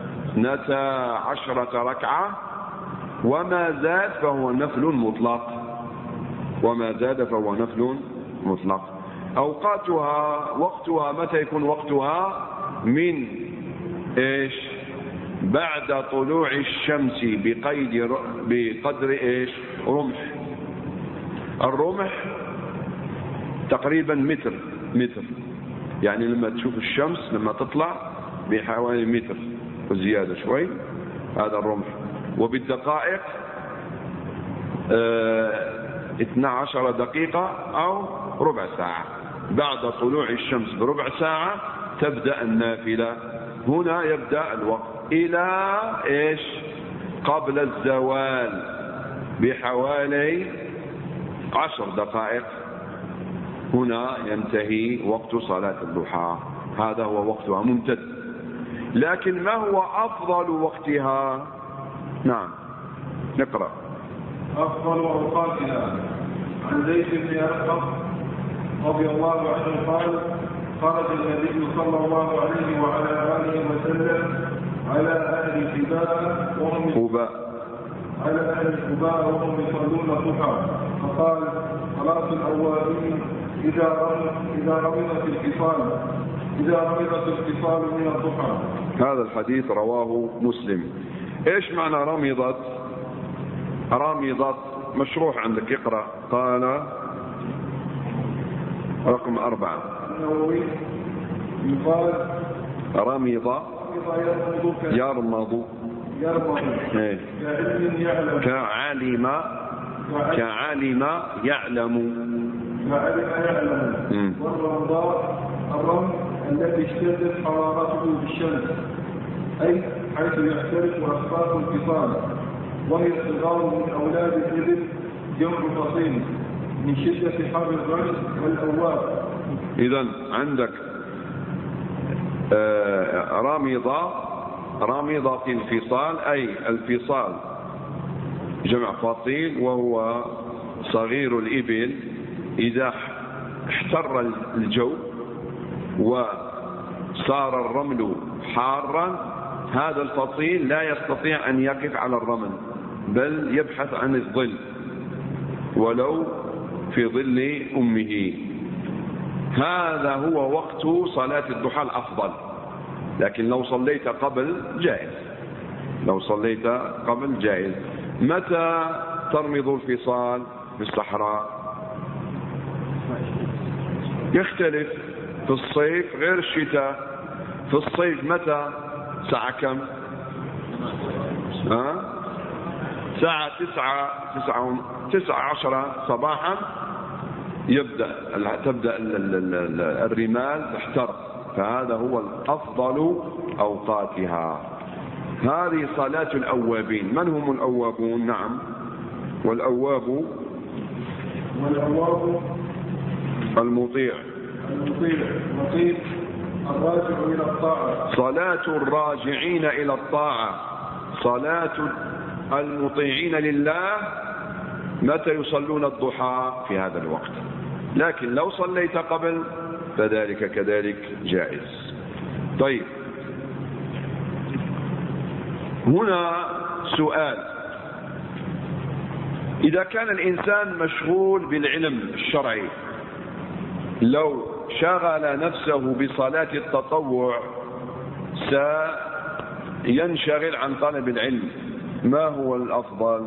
12 ركعة، وما زاد فهو نفل مطلق، وما زاد فهو نفل مطلق. أوقاتها وقتها متى يكون وقتها؟ من إيش؟ بعد طلوع الشمس بقدر إيش؟ رمح. الرمح تقريبا متر، يعني لما تشوف الشمس لما تطلع بحوالي متر وزيادة شوي، هذا الرمح. وبالدقائق 12 دقيقة أو ربع ساعة. بعد طلوع الشمس بربع ساعة تبدأ النافلة. هنا يبدأ الوقت إلى إيش؟ قبل الزوال بحوالي 10 دقائق، هنا ينتهي وقت صلاة الضحى. هذا هو وقتها ممتد. لكن ما هو أفضل وقتها؟ نعم نقرأ. أفضل أوقاتها عن زيد بن أرقم رضي الله عنه قال خرج النبي صلى الله عليه وعلى آله وسلم على أهل الحباء وهم يصلون الضحى فقال صلاة الأوابين إذا رمضت الخصال من الضحى. هذا الحديث رواه مسلم. إيش معنى رمضت؟ مشروح عندك، اقرأ. قال رقم 4 يقال رمض يرمض كعلم يعلم. والرمضاء الرمض الذي اشتدت حرارته بالشمس، أي حيث يختلف أصفاف الخصال، وهي الصغار من أولاد الإبل جمع فصيل من شدة حر الرمل والأواب. إذن عندك رامضة الفصال، أي الفصال جمع فصيل وهو صغير الإبل. إذا احتر الجو وصار الرمل حارا هذا الفصيل لا يستطيع أن يقف على الرمل، بل يبحث عن الظل ولو في ظل أمه. هذا هو وقت صلاة الضحى الأفضل. لكن لو صليت قبل جائز. متى ترمض الفصال في الصحراء؟ يختلف، في الصيف غير الشتاء. في الصيف متى؟ ساعة كم؟ الساعة 19 صباحا تبدأ الرمال تحترق، فهذا هو الأفضل أوقاتها. هذه صلاة الأوابين. من هم الأوابون؟ نعم، والأواب المطيع الراجع إلى الطاعة. صلاة الراجعين إلى الطاعة، صلاة المطيعين لله متى يصلون الضحى؟ في هذا الوقت. لكن لو صليت قبل فذلك كذلك جائز. طيب، هنا سؤال: إذا كان الإنسان مشغول بالعلم الشرعي، لو شغل نفسه بصلاة التطوع سينشغل عن طلب العلم، ما هو الأفضل؟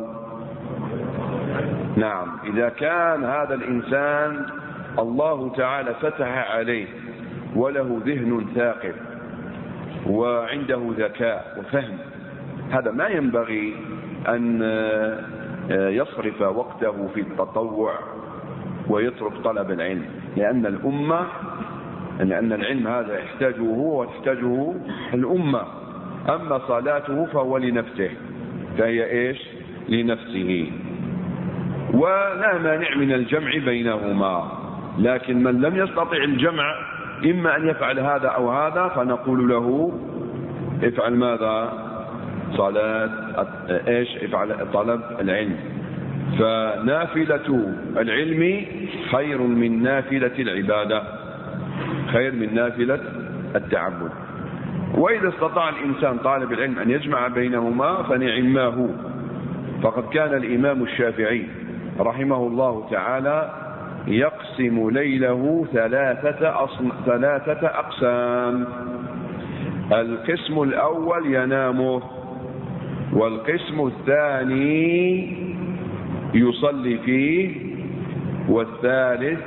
نعم، إذا كان هذا الإنسان الله تعالى فتح عليه وله ذهن ثاقب وعنده ذكاء وفهم، هذا ما ينبغي أن يصرف وقته في التطوع ويترك طلب العلم، لأن العلم هذا يحتاجه هو وتحتاجه الأمة. أما صلاته فهو لنفسه، فهي إيش؟ لنفسه. ولا مانع من الجمع بينهما، لكن من لم يستطع الجمع إما أن يفعل هذا أو هذا، فنقول له افعل ماذا؟ صلاة إيش؟ افعل طلب العلم. فنافلة العلم خير من نافلة العبادة، خير من نافلة التعبد. وإذا استطاع الإنسان طالب العلم أن يجمع بينهما فنعماه. فقد كان الإمام الشافعي رحمه الله تعالى يقسم ليله ثلاثة أقسام. القسم الأول ينام، والقسم الثاني يصلي فيه، والثالث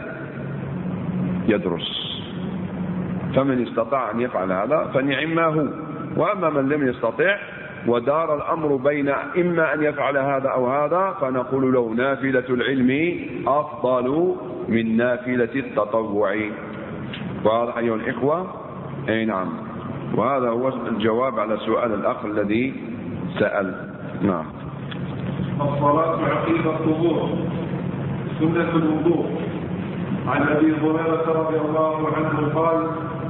يدرس. فمن استطاع أن يفعل هذا فنعماه. وأما من لم يستطع ودار الأمر بين إما أن يفعل هذا أو هذا، فنقول له نافلة العلم أفضل من نافلة التطوع. وهذا أيها الإخوة، أي نعم، وهذا هو الجواب على سؤال الأخ الذي سأل. نعم. الصلاة عقيب الطهور، سنة الوضوء. عن أبي هريرة رضي الله عنه قال: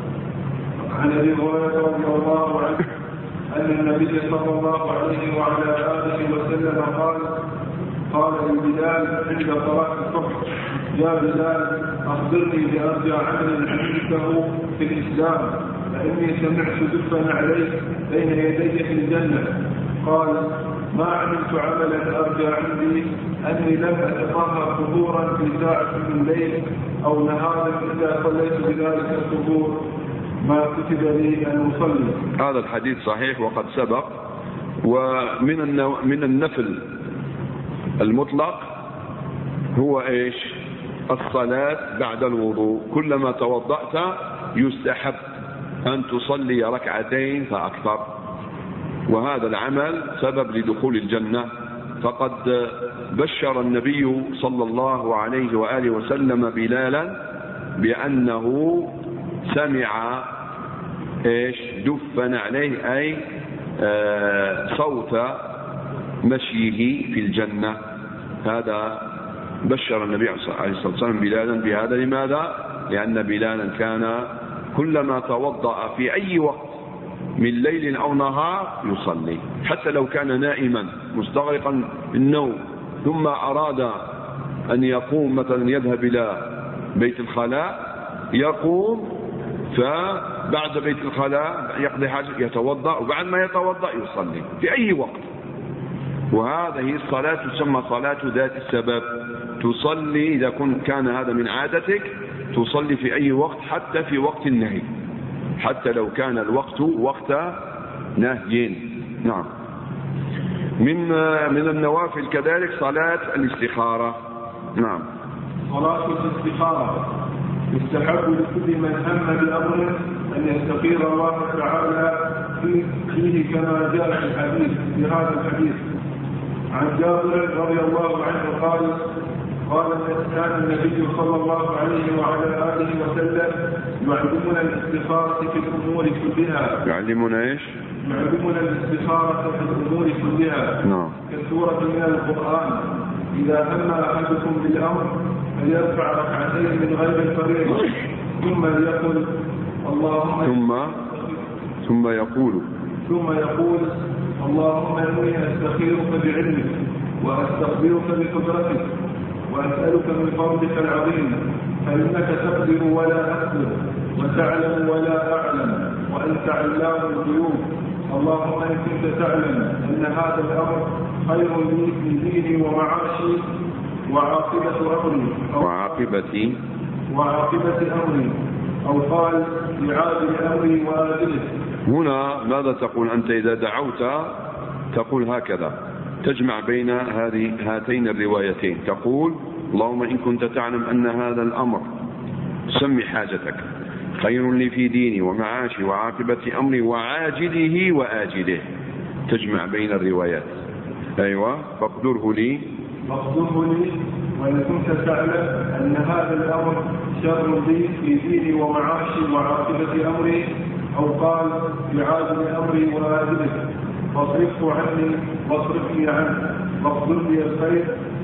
أن النبي صلى الله عليه وعلى آله وسلم قال لبلال عند صلاة الصبح: يا بلال، أخبرني بأرجى عمل عملته في الإسلام، فإني سمعت دفا عليك بين يدي في الجنة. قال: ما عملت عملا أرجى عندي أني لم أتطهر طهورا في ساعة من الليل أو نهار إلا صليت بذلك الطهور ما كتب لي أن أصلي. هذا الحديث صحيح وقد سبق. ومن النفل المطلق هو إيش؟ الصلاة بعد الوضوء. كلما توضأت يستحب أن تصلي ركعتين فأكثر، وهذا العمل سبب لدخول الجنة. فقد بشر النبي صلى الله عليه وآله وسلم بلالا بأنه سمع إيش؟ دفا عليه، أي صوت مشيه في الجنة. هذا بشر النبي عليه الصلاة والسلام بلالا بهذا. لماذا؟ لأن بلالا كان كلما توضأ في أي وقت من ليل أو نهار يصلي، حتى لو كان نائما مستغرقا بالنوم ثم أراد أن يقوم مثلا يذهب إلى بيت الخلاء، يقوم فبعد بيت الخلاء يقضي حاجة يتوضأ، وبعد ما يتوضأ يصلي في أي وقت. وهذه الصلاة تسمى صلاة ذات السبب. تصلي إذا كان هذا من عادتك تصلي في أي وقت، حتى في وقت النهي، حتى لو كان الوقت وقت نهي. نعم. من النوافل كذلك صلاة الاستخارة. نعم. صلاة الاستخارة يستحب لكل من هم بأمر أن يستخير الله تعالى فيه كما جاء في الحديث في هذا الحديث. عن جابر رضي الله عنه قال كان النبي صلى الله عليه وعلى آله وسلم يعلمنا الاستخارة في الأمور كلها. يعلمنا ايش؟ يعلمنا الاستخارة في الأمور كلها. نعم. كسورة من القرآن: إذا هم أحدكم بالأمر فليرفع ركعتين من غير الفريضة ثم يقول اللهم ثم يقول اللهم إني أستخيرك بعلمك وأستخبرك بقدرتك وأسألك من فضلك العظيم فإنك تقدر ولا أقدر وتعلم ولا أعلم وأنت علام الغيوب. اللهم إن كنت تعلم أن هذا الأمر خير لي في ديني ومعاشي وعاقبة أمري أو قال لعاجل أمري وآجله. هنا ماذا تقول أنت إذا دعوت؟ تقول هكذا، تجمع بين هاتين الروايتين، تقول اللهم إن كنت تعلم أن هذا الأمر، سمي حاجتك، خير لي في ديني ومعاشي وعاقبة أمري وعاجله وآجله، تجمع بين الروايات. أيوة. فاقدره لي وإن كنت تعلم أن هذا الأمر شر لي في ديني ومعاشي وعاقبة أمري أو قال بعاجل أمري وآجله فاصرفه عني واصرفني عنه واقدر لي الخير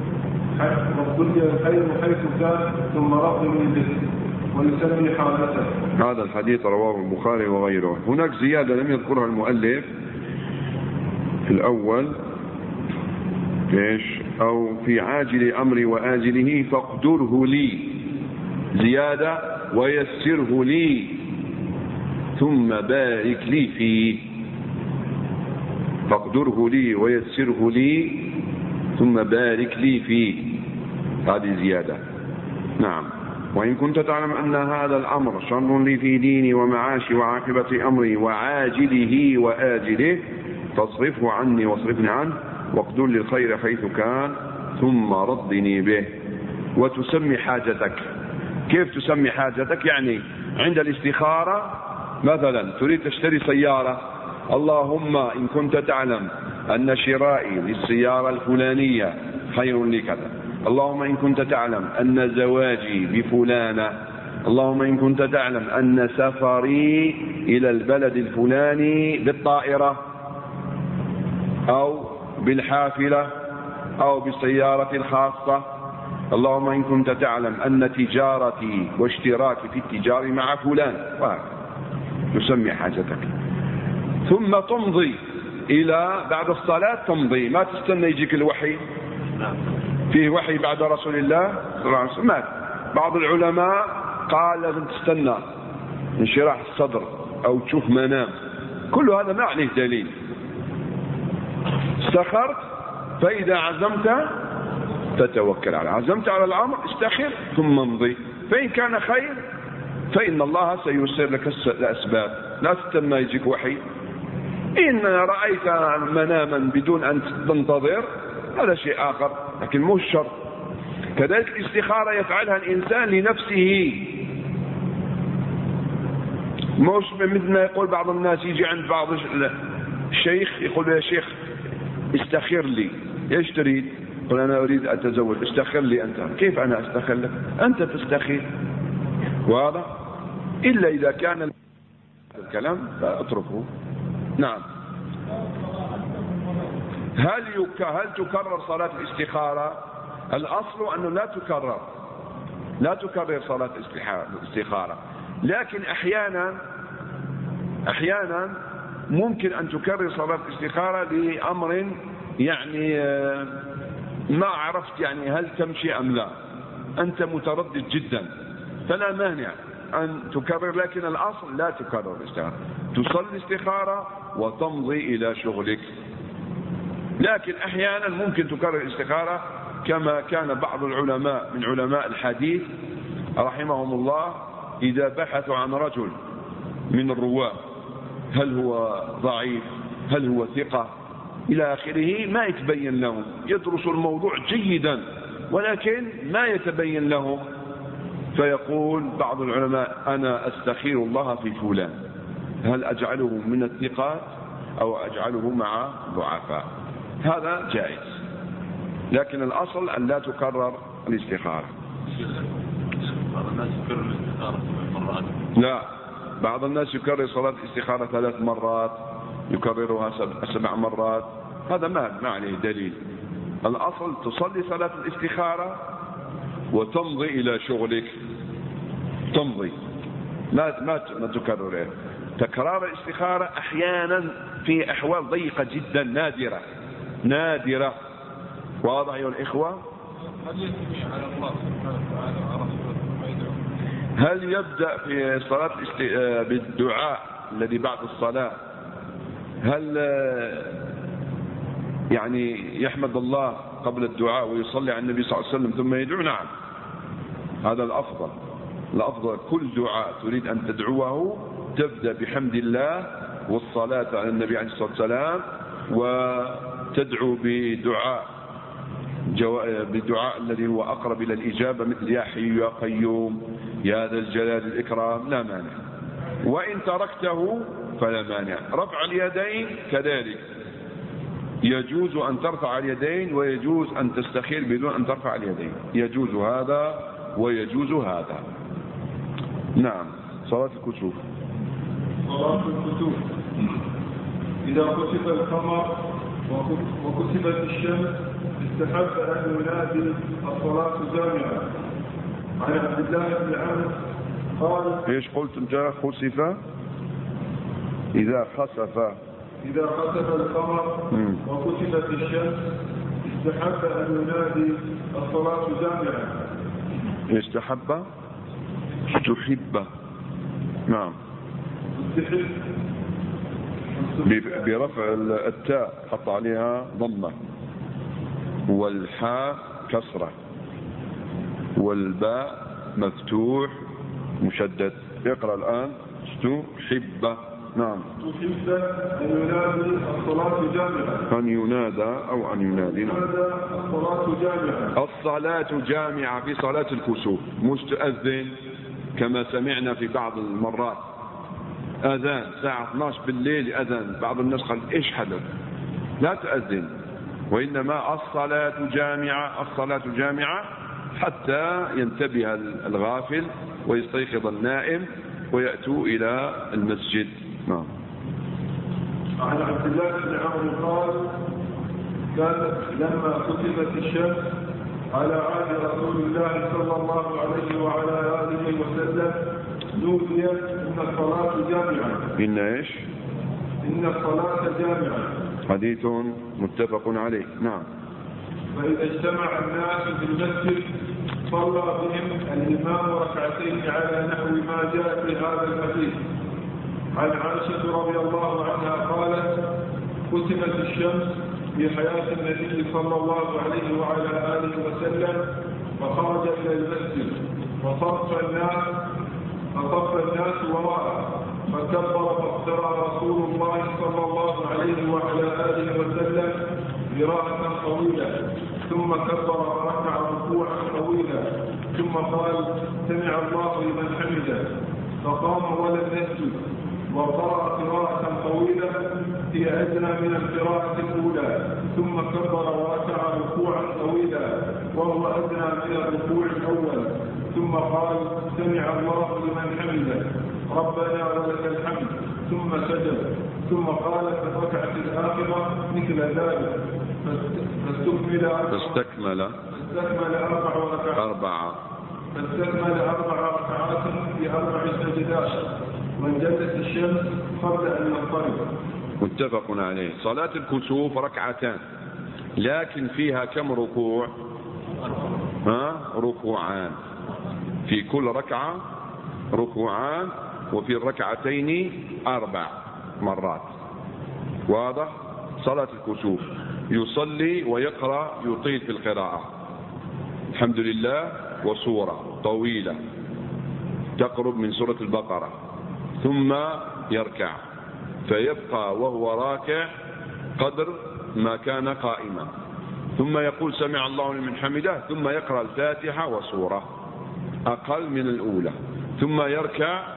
حيث كان ثم رضني به ويسمي حالته. هذا الحديث رواه البخاري وغيره. هناك زيادة لم يذكرها المؤلف في الأول، ايش؟ أو في عاجل أمري وآجله فاقدره لي، زيادة ويسره لي ثم بارك لي فيه. فاقدره لي ويسره لي ثم بارك لي فيه، هذه زيادة. نعم. وإن كنت تعلم أن هذا الأمر شر لي في ديني ومعاشي وعاقبة أمري وعاجله وآجله فاصرفه عني واصرفني عنه واقدر لي الخير حيث كان ثم رضني به. وتسمي حاجتك. كيف تسمي حاجتك؟ يعني عند الاستخارة مثلا تريد تشتري سيارة، اللهم إن كنت تعلم أن شرائي للسيارة الفلانية خير لي كذا، اللهم إن كنت تعلم أن زواجي بفلانة، اللهم إن كنت تعلم أن سفري إلى البلد الفلاني بالطائرة أو بالحافلة أو بالسيارة الخاصة، اللهم إن كنت تعلم أن تجارتي واشتراكي في التجار مع فلان، تسمي حاجتك. ثم تمضي إلى بعد الصلاة، تمضي، ما تستنى يجيك الوحي. فيه وحي بعد رسول الله صلى الله عليه وسلم. بعض العلماء قال لازم تستنى انشراح الصدر أو تشوف منام، كل هذا ما عليه دليل. استخرت فإذا عزمت فتوكل على، عزمت على الأمر استخر ثم امضي، فإن كان خير فإن الله سيسر لك الأسباب، لا تستنى يجيك وحي. إن رأيت مناما بدون أن تنتظر هذا شيء آخر، لكن مو الشر. كذلك الاستخارة يفعلها الإنسان لنفسه، مش مثل ما يقول بعض الناس، يجي عند بعض الشيخ يقول يا شيخ استخير لي، ايش تريد؟ يقول أنا أريد أتزوج، استخير لي أنت. كيف أنا أستخير لك؟ أنت تستخير. واضح؟ إلا إذا كان الكلام فأتركه. نعم. هل تكرر صلاة الاستخارة؟ الأصل أنه لا تكرر صلاة الاستخارة، لكن أحيانا ممكن أن تكرر صلاة الاستخارة لأمر يعني ما عرفت يعني هل تمشي أم لا، أنت متردد جدا، فلا مانع أن تكرر، لكن الأصل لا تكرر الاستخارة، تصلي الاستخارة وتمضي إلى شغلك. لكن أحيانا ممكن تكرر الاستخارة، كما كان بعض العلماء من علماء الحديث رحمهم الله إذا بحثوا عن رجل من الرواة، هل هو ضعيف، هل هو ثقة إلى آخره، ما يتبين لهم، يدرسوا الموضوع جيدا ولكن ما يتبين لهم، فيقول بعض العلماء أنا أستخير الله في فلان، هل أجعله من الثقات أو أجعله مع ضعفاء؟ هذا جائز، لكن الأصل أن لا تكرر الاستخارة. بعض الناس يكرر الاستخارة 7 مرات. لا، بعض الناس يكرر صلاة الاستخارة 3 مرات، يكررها 7 مرات، هذا ما عليه دليل. الأصل تصلي صلاة الاستخارة وتمضي إلى شغلك، تمضي، ما تكرر. تكرار الاستخارة أحيانا في أحوال ضيقة جدا نادرة. واضح أيها الإخوة؟ هل يثني على الله سبحانه وتعالى وعلى رسوله؟ هل يبدأ في الصلاة بالدعاء الذي بعد الصلاة؟ هل يعني يحمد الله قبل الدعاء ويصلي على النبي صلى الله عليه وسلم ثم يدعو؟ نعم، هذا الأفضل. كل دعاء تريد أن تدعوه تبدأ بحمد الله والصلاة على النبي عليه الصلاة والسلام، وتدعو بدعاء الذي هو أقرب إلى الإجابة، مثل يا حي يا قيوم يا ذا الجلال الإكرام، لا مانع. وإن تركته فلا مانع. رفع اليدين كذلك، يجوز أن ترفع اليدين ويجوز أن تستخير بدون أن ترفع اليدين، يجوز هذا ويجوز هذا. نعم. صلاة الكسوف. إذا كتب القمر وكتبت الشمس استحب أن ينادي الصلاة جامعة. عن عبد الله بن عمرو قال: ايش قلتم؟ جاء خسف إذا خسف القمر وكتبت الشمس استحب أن ينادي الصلاة جامعة. استحب نعم، برفع التاء حط عليها ضمة، والحاء كسرة، والباء مفتوح مشدد. اقرأ الآن. استحب. نعم. تحب أن ينادي الصلاة جامعة. أن ينادى أو أن ينادي. الصلاة جامعة. الصلاة جامعة في صلاة الكسوف، مش تؤذن كما سمعنا في بعض المرات، أذان الساعة 12 بالليل أذان، بعض الناس قال إيش حدث؟ لا تؤذن، وإنما الصلاة جامعة حتى ينتبه الغافل ويستيقظ النائم ويأتوا إلى المسجد. نعم. عن عبد الله بن عمرو قال: كانت لما كتبت الشمس على عهد رسول الله صلى الله عليه وعلى آله وسلم نوديت إن الصلاة جامعة. إن إيش؟ إن الصلاة جامعة. حديث متفق عليه. نعم. فإذا اجتمع الناس في المسجد صلى بهم الإمام ركعتين على نحو ما جاء في هذا الحديث. عن عائشة رضي الله عنها قالت: كتبت الشمس في حياة النبي صلى الله عليه وعلى آله وسلم، فخرج إلى المسجد فصف الناس وراءه، فكبر فاقترأ رسول الله صلى الله عليه وعلى آله وسلم قراءة طويلة، ثم كبر وركع ركوعا طويلا، ثم قال: سمع الله لمن حمده، فقام ولم يسجد، وقرأ قراءة طويلة هي أدنى من القراءة الأولى، ثم كبر وركع ركوعا طويلا وهو أدنى من الركوع الأول، ثم قال: سمع الله لمن حمده، ربنا ولك الحمد، ثم سجد، ثم قال في الركعة الآخرة مثل ذلك، فاستكمل 4 ركعات في 4 سجدات، وانجلت الشمس قبل أن ينصرف. متفق عليه. صلاة الكسوف 2 ركعات، لكن فيها كم ركوع؟ ركوعان، في كل ركعة ركوعان، وفي الركعتين 4 مرات. واضح؟ صلاة الكسوف يصلي ويقرأ، يطيل في القراءة، الحمد لله، وسورة طويلة تقرب من سورة البقرة، ثم يركع، فيبقى وهو راكع قدر ما كان قائما، ثم يقول سمع الله لمن حمده، ثم يقرأ الفاتحة وسورة أقل من الأولى، ثم يركع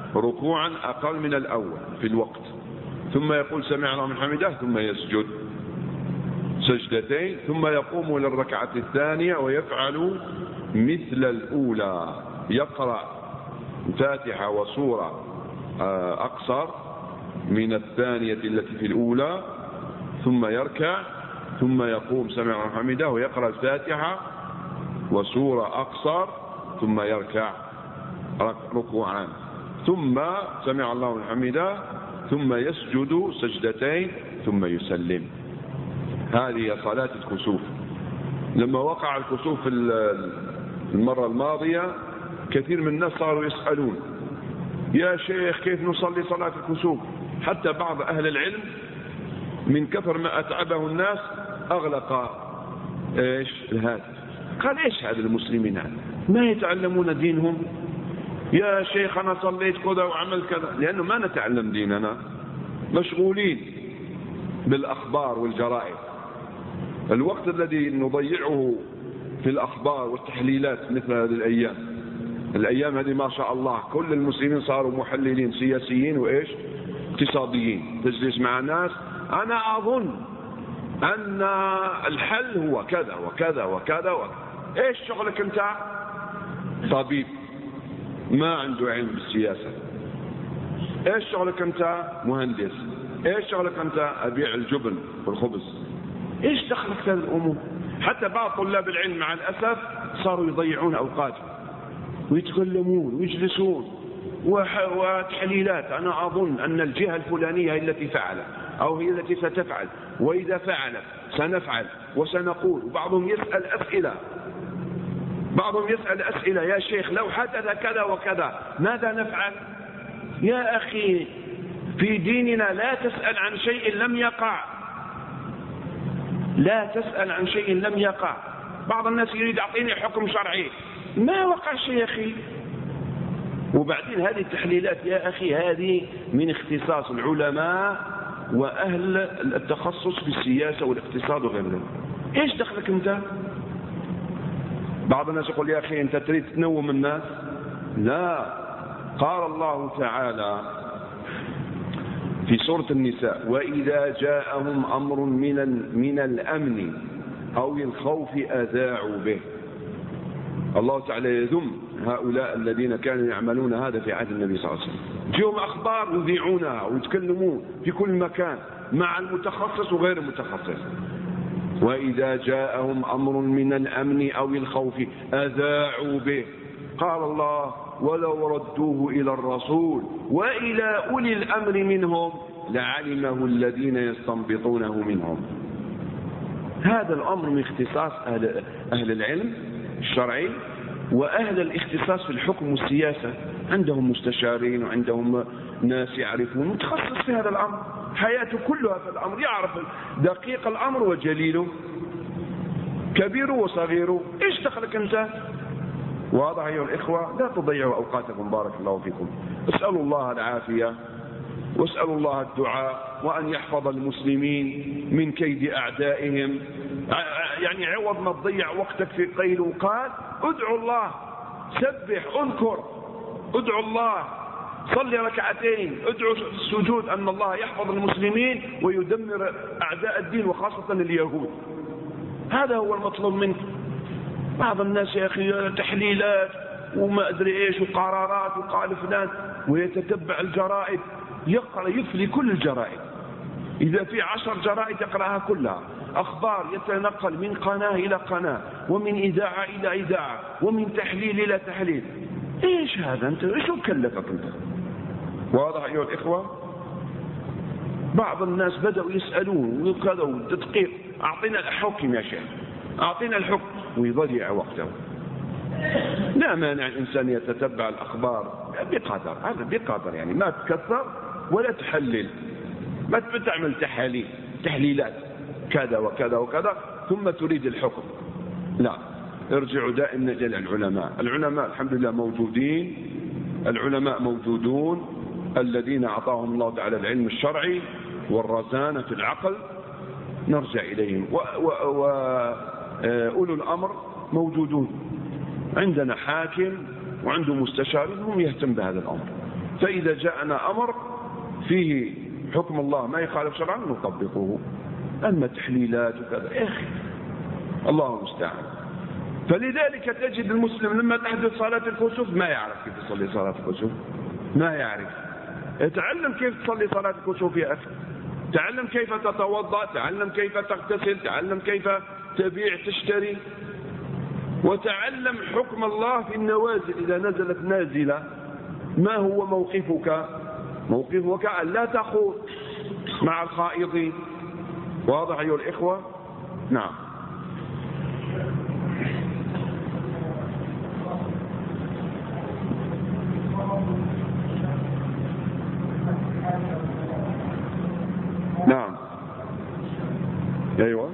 ركوعا أقل من الأول في الوقت، ثم يقول سمع الله من حمده، ثم يسجد سجدتين، ثم يقوم للركعة الثانية ويفعل مثل الأولى، يقرأ فاتحة وسورة أقصر من الثانية التي في الأولى، ثم يركع، ثم يقوم سمع الله من حمده ويقرأ الفاتحة وسورة أقصر، ثم يركع ركوعان، ثم سمع الله من حمده، ثم يسجد سجدتين، ثم يسلم. هذه صلاة الكسوف. لما وقع الكسوف في المرة الماضية كثير من الناس صاروا يسألون يا شيخ كيف نصلي صلاة الكسوف؟ حتى بعض أهل العلم من كثر ما أتعبه الناس أغلق الهاتف. قال إيش هذا المسلمين هذا ما يتعلمون دينهم؟ يا شيخ أنا صليت كذا وعمل كذا، لأنه ما نتعلم ديننا، مشغولين بالأخبار والجرائد. الوقت الذي نضيعه في الأخبار والتحليلات مثل هذه الأيام هذه ما شاء الله كل المسلمين صاروا محللين سياسيين وإيش اقتصاديين. تجلس مع ناس أنا أظن أن الحل هو كذا وكذا وكذا إيش شغلك أنت؟ طبيب ما عنده علم بالسياسة. إيش شغلك أنت؟ مهندس. إيش شغلك أنت؟ أبيع الجبن والخبز. إيش دخلك في هذه الأمور؟ حتى بعض طلاب العلم مع الأسف صاروا يضيعون أوقاتهم ويتكلمون ويجلسون وتحليلات. أنا أظن أن الجهة الفلانية هي التي فعلت أو هي التي ستفعل، وإذا فعلت سنفعل وسنقول. وبعضهم يسأل أسئلة يا شيخ لو حدث كذا وكذا ماذا نفعل؟ يا أخي في ديننا لا تسأل عن شيء لم يقع، لا تسأل عن شيء لم يقع. بعض الناس يريد يعطيني حكم شرعي ما وقع شيء يا أخي. وبعدين هذه التحليلات يا أخي هذه من اختصاص العلماء وأهل التخصص في السياسة والاقتصاد وغير ذلك. إيش دخلك أنت؟ بعض الناس يقول يا أخي أنت تريد تنوم الناس. لا، قال الله تعالى في سورة النساء وإذا جاءهم أمر من الأمن أو الخوف أذاعوا به. الله تعالى يذم هؤلاء الذين كانوا يعملون هذا في عهد النبي صلى الله عليه وسلم. جيهم أخبار يذيعونها ويتكلمون في كل مكان مع المتخصص وغير المتخصص. وإذا جاءهم أمر من الأمن أو الخوف أذاعوا به. قال الله ولو ردوه إلى الرسول وإلى أولي الأمر منهم لعلمه الذين يستنبطونه منهم. هذا الأمر من اختصاص أهل العلم الشرعي وأهل الاختصاص في الحكم والسياسة. عندهم مستشارين وعندهم ناس يعرفون متخصص في هذا الأمر، حياته كلها في الأمر، يعرف دقيق الأمر وجليله كبيره وصغيره. إيش دخلك أنت؟ واضح أيها الإخوة؟ لا تضيعوا أوقاتكم بارك الله فيكم. اسألوا الله العافية واسألوا الله الدعاء وأن يحفظ المسلمين من كيد أعدائهم. يعني عوض ما تضيع وقتك في قيل وقال ادعوا الله، سبح، اذكر، ادعوا الله، صلي ركعتين، ادعوا السجود أن الله يحفظ المسلمين ويدمر أعداء الدين وخاصة اليهود. هذا هو المطلوب منك. بعض الناس يا أخي تحليلات وما أدري إيش وقرارات وقال فلان ويتتبع الجرائد، يقرأ يفلي كل الجرائد. إذا في 10 جرائد يقرأها كلها، أخبار يتنقل من قناة إلى قناة ومن إذاعة إلى إذاعة ومن تحليل إلى تحليل. إيش هذا أنت؟ إيش كلفك أنت؟ واضح أيها الإخوة؟ بعض الناس بدأوا يسألون وكذا وتدقيق، أعطينا الحكم يا شيخ، أعطينا الحكم، ويضيع وقته. لا مانع الإنسان يتتبع الأخبار بقدر، هذا بقدر، يعني ما تكثر ولا تحلل، ما تعمل تحليلات كذا وكذا وكذا ثم تريد الحكم. لا، ارجعوا دائما إلى العلماء. العلماء الحمد لله موجودين، العلماء موجودون الذين أعطاهم الله تعالى العلم الشرعي والرزانة في العقل، نرجع إليهم. وأولو الأمر موجودون، عندنا حاكم وعنده مستشار هم يهتم بهذا الأمر. فإذا جاءنا أمر فيه حكم الله ما يخالف شرعا نطبقه. أما تحليلات وكذا يا أخي الله المستعان. فلذلك تجد المسلم لما تحدث صلاة الكسوف ما يعرف كيف يصلي صلاة الكسوف، ما يعرف. تعلم كيف تصلي صلاة الكسوف يا أخي، تعلم كيف تتوضأ، تعلم كيف تغتسل، تعلم كيف تبيع تشتري، وتعلم حكم الله في النوازل. إذا نزلت نازلة ما هو موقفك؟ موقفك أن لا تخوض مع الخائضين. واضح أيها الإخوة؟ نعم. نعم أيوة.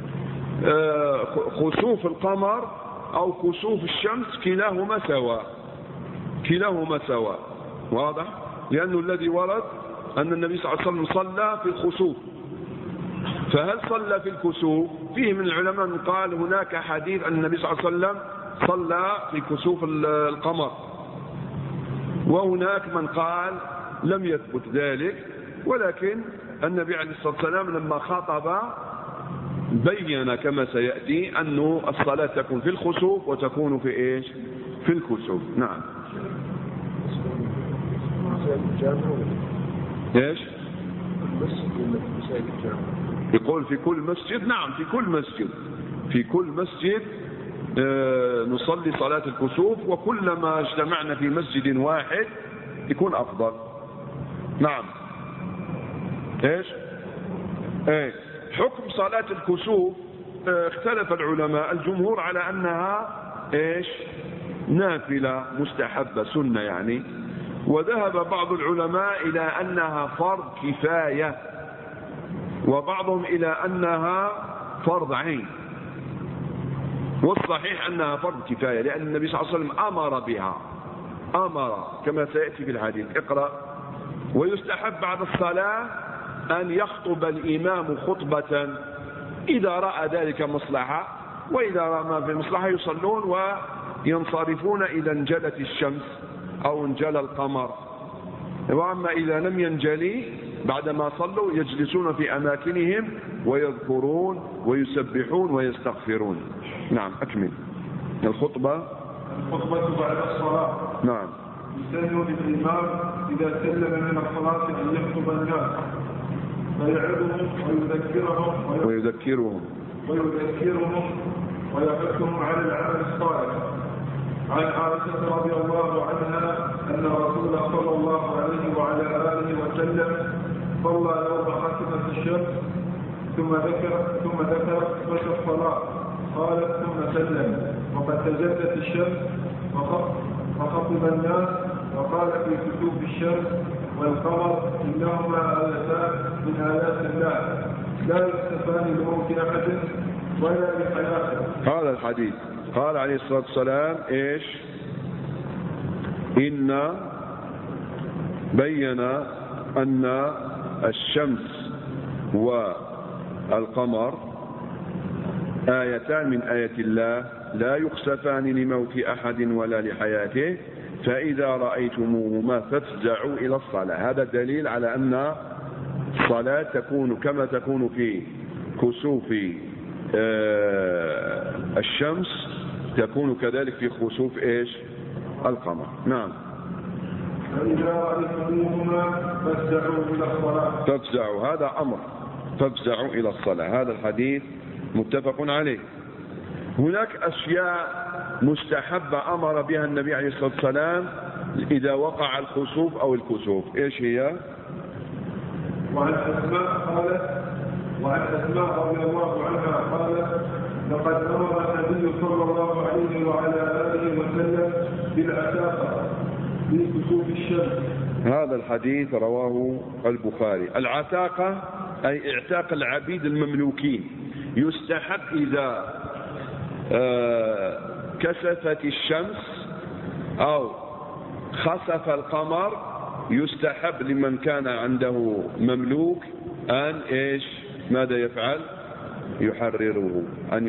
خسوف القمر أو كسوف الشمس كلاهما سواء، كلاهما سواء. واضح؟ لأنه الذي ورد أن النبي صلى الله عليه وسلم صلى في الخسوف. فهل صلى في الكسوف؟ فيه من العلماء من قال هناك حديث أن النبي صلى الله عليه وسلم صلى في كسوف القمر، وهناك من قال لم يثبت ذلك. ولكن النبي عليه الصلاة والسلام لما خاطب بين كما سيأتي أن الصلاة تكون في الخسوف وتكون في إيش؟ في الكسوف. نعم. إيش؟ يقول في كل مسجد. نعم في كل مسجد، في كل مسجد نصلي صلاة الكسوف، وكلما اجتمعنا في مسجد واحد يكون أفضل. نعم. إيش؟ إيه حكم صلاة الكسوف اختلف العلماء. الجمهور على أنها إيش؟ نافلة مستحبة سنة يعني. وذهب بعض العلماء إلى أنها فرض كفاية، وبعضهم إلى أنها فرض عين. والصحيح أنها فرض كفاية، لأن النبي صلى الله عليه وسلم أمر بها، أمر كما سيأتي في الحديث. اقرأ. ويستحب بعد الصلاة أن يخطب الإمام خطبة إذا رأى ذلك مصلحة، وإذا رأى ما في مصلحة يصلون وينصرفون إذا انجلت الشمس أو انجلى القمر. وأما إذا لم ينجلي بعدما صلوا يجلسون في أماكنهم ويذكرون ويسبحون ويستغفرون. نعم أكمل. الخطبة بعد الصلاة. نعم. يسن للإمام إذا سلم من الصلاة أن يخطب الناس فيعظهم ويذكرهم ويحثهم على العمل الصالح. عن عائشة رضي الله عنها أن رسول صلى الله عليه وعلى آله وسلم صلى يوم حكمت الشمس ثم ذكر وجه الصلاة، قالت ثم سلم وقد تجلت الشمس وخطب الناس وقال في كسوف الشمس والقمر إنهما آيتان من آيات الله لا يخسفان لموت أحد ولا لحياته. هذا الحديث قال عليه الصلاة والسلام إيش؟ إن بين أن الشمس والقمر آيتان من آيات الله لا يخسفان لموت أحد ولا لحياته، فإذا رأيتموهما فافزعوا إلى الصلاة. هذا دليل على أن الصلاة تكون كما تكون في كسوف الشمس تكون كذلك في خسوف إيش؟ القمر. نعم. فإذا رأيتموهما فافزعوا إلى الصلاة. فافزعوا هذا أمر، فافزعوا إلى الصلاة. هذا الحديث متفق عليه. هناك أشياء مستحبة أمر بها النبي عليه الصلاة والسلام إذا وقع الخسوف أو الكسوف. إيش هي؟ وعن أسماء رضي الله عنها قالت لقد أمر النبي صلى الله عليه وعلى آله وسلم بالعتاقة من كسوف الشمس. هذا الحديث رواه البخاري. العتاقة أي اعتاق العبيد المملوكين. يستحب إذا كسفت الشمس أو خسف القمر، يستحب لمن كان عنده مملوك أن إيش؟ ماذا يفعل؟ يحرره، أن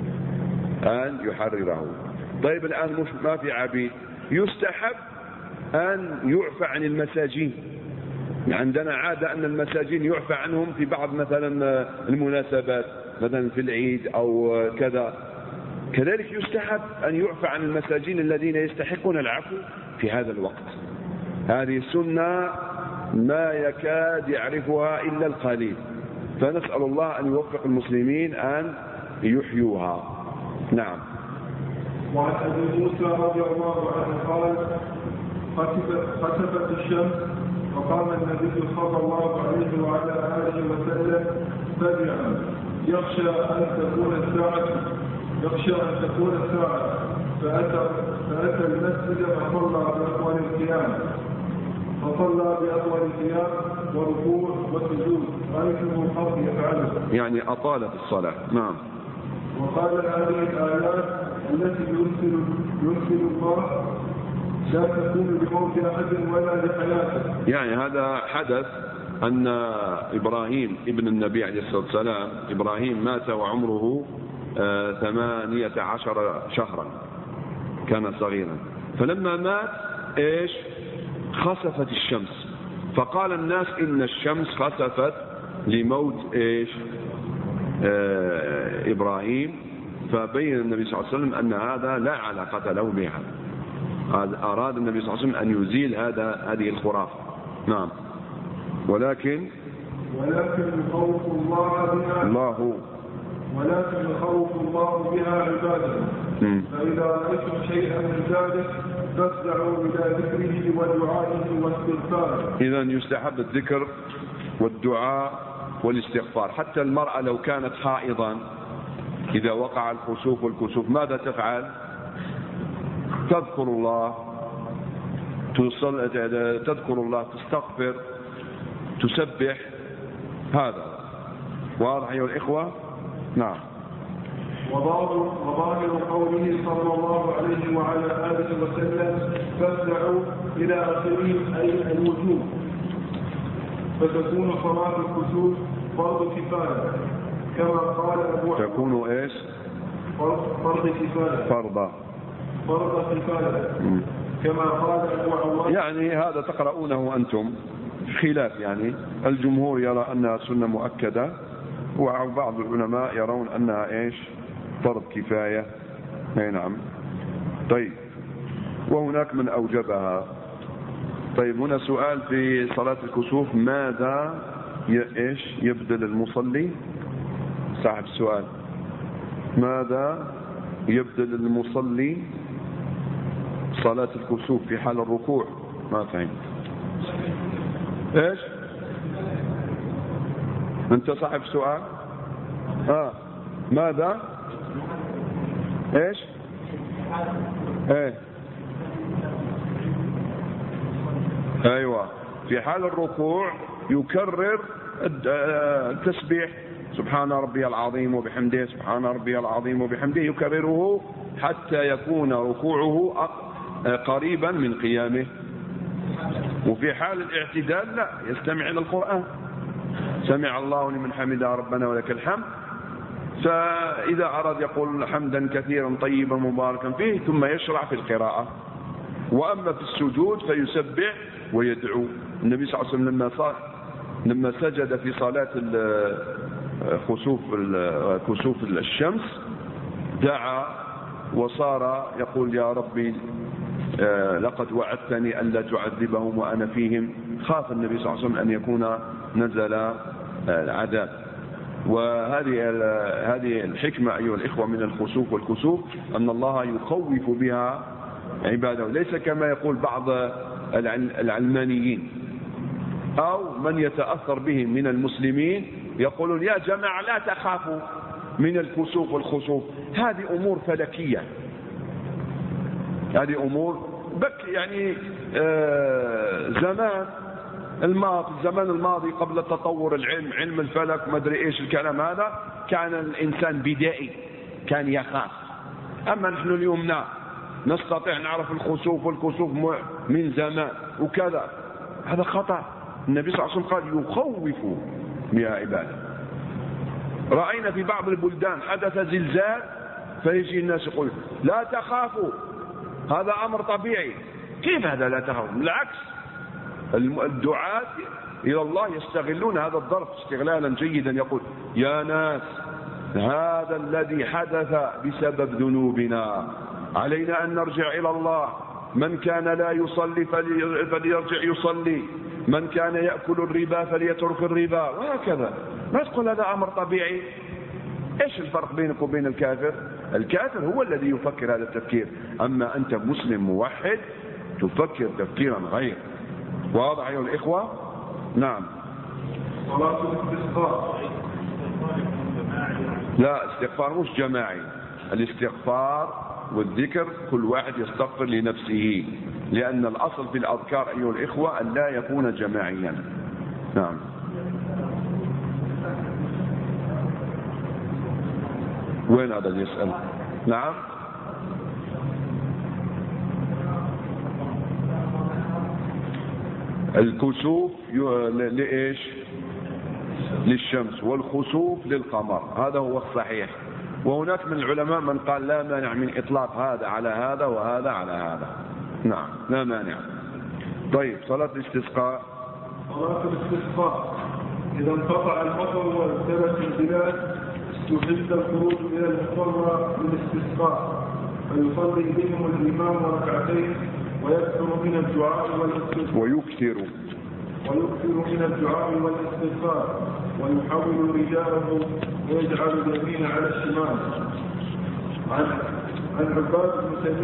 يحرره. طيب الآن ما في عبيد، يستحب أن يعفى عن المساجين. عندنا عادة أن المساجين يعفى عنهم في بعض مثلا المناسبات، مثلا في العيد أو كذا. كذلك يستحب أن يعفى عن المساجين الذين يستحقون العفو في هذا الوقت. هذه السنة ما يكاد يعرفها إلا القليل، فنسأل الله أن يوفق المسلمين أن يحيوها. نعم. وعن أبي موسى رضي الله عنه قال: خسفت الشمس وقام النبي صلى الله عليه وعلى آله وسلم فزعا يخشى أن تكون الساعة فأتى المسجد فصلى بأطول القيام وركوع وسجود رأيته قط يفعله، يعني أطال في الصلاة. نعم. وقال: هذه الآيات التي يرسل الله لا تكون لموت أحد ولا لحياته. يعني هذا حدث أن إبراهيم ابن النبي عليه الصلاة والسلام، إبراهيم مات وعمره 18 شهرا، كان صغيرا. فلما مات إيش؟ خسفت الشمس، فقال الناس إن الشمس خسفت لموت إيش؟ إبراهيم. فبين النبي صلى الله عليه وسلم أن هذا لا علاقة له بها. أراد النبي صلى الله عليه وسلم أن يزيل هذه الخرافة. نعم. ولكن يخوف الله بها عباده. فإذا رأيتم شيئا من ذلك فاسعوا إلى ذكره ودعائه واستغفاره. إذن يستحب الذكر والدعاء والاستغفار. حتى المرأة لو كانت حائضا إذا وقع الخسوف والكسوف ماذا تفعل؟ تذكر الله، تستغفر، تسبح. هذا واضح أيها الإخوة؟ نعم. وظاهر قوله صلى الله عليه وعلى آله وسلم فاسعوا إلى آخره أي الوجوب، فتكون صلاة الكسوف فرض كفاية كما قال أبو عوان. تكون إيش؟ فرض كفاية. فرض كفاية كما قال أبو عوان. يعني هذا تقرؤونه أنتم خلاف، يعني الجمهور يرى أنها سنة مؤكدة، وبعض العلماء يرون أنها إيش؟ فرض كفاية. نعم. طيب، وهناك من أوجبها. طيب، هنا سؤال في صلاة الكسوف: ماذا إيش يبدل المصلي؟ صاحب السؤال: ماذا يبدل المصلي صلاة الكسوف في حال الركوع؟ ما فهمت. إيش؟ أنت صاحب سؤال؟ ماذا؟ إيش؟ أيوة، في حال الركوع يكرر التسبيح: سبحان ربي العظيم وبحمده، سبحان ربي العظيم وبحمده، يكرره حتى يكون ركوعه قريبا من قيامه. وفي حال الاعتدال لا، يستمع إلى القرآن: سمع الله لمن حمده ربنا ولك الحمد. فإذا أراد يقول حمدا كثيرا طيبا مباركا فيه، ثم يشرع في القراءة. وأما في السجود فيسبح ويدعو. النبي صلى الله عليه وسلم لما سجد في صلاة كسوف الشمس دعا وصار يقول: يا ربي لقد وعدتني أن لا تعذبهم وأنا فيهم. خاف النبي صلى الله عليه وسلم أن يكون نزل العذاب. وهذه الحكمة أيها الإخوة من الخسوف والكسوف، أن الله يخوف بها عباده، ليس كما يقول بعض العلمانيين أو من يتأثر بهم من المسلمين، يقولون: يا جماعة لا تخافوا من الكسوف والخسوف، هذه أمور فلكية، هذه أمور يعني الزمان الماضي قبل التطور العلم، علم الفلك ما ادري ايش الكلام هذا، كان الانسان بدائي، كان يخاف. اما نحن اليوم نستطيع نعرف الخسوف والكسوف من زمان وكذا. هذا خطأ. النبي صلى الله عليه وسلم قال: يخوف بها عباده. رأينا في بعض البلدان حدث زلزال، فيجي الناس يقول: لا تخافوا، هذا أمر طبيعي، كيف هذا لا تهاون؟ بالعكس، الدعاة إلى الله يستغلون هذا الظرف استغلالا جيدا. يقول يا ناس هذا الذي حدث بسبب ذنوبنا، علينا أن نرجع إلى الله. من كان لا يصلي فليرجع يصلي، من كان يأكل الربا فليترك الربا، وهكذا. ما تقول هذا أمر طبيعي. إيش الفرق بينك وبين الكافر؟ الكافر هو الذي يفكر هذا التفكير، أما أنت مسلم موحد تفكر تفكيرا غير. واضح أيها الإخوة؟ نعم. لا، استغفار مش جماعي. الاستغفار والذكر كل واحد يستغفر لنفسه، لأن الأصل في الأذكار أيها الإخوة أن لا يكون جماعيا. نعم. وين هذا اللي يسأل؟ نعم. الكسوف لإيش؟ للشمس، والخسوف للقمر، هذا هو الصحيح. وهناك من العلماء من قال لا مانع من إطلاق هذا على هذا وهذا على هذا. نعم، لا مانع. طيب، صلاة الاستسقاء. صلاة الاستسقاء إذا انقطع المطر وابتلت البلاد استحب الخروج إلى المصلى للاستسقاء، فيصلي بهم الإمام ركعتين ويكثر من الدعاء والاستغفار ويحول رجاله ويجعل اليمين على الشمال. عن عباد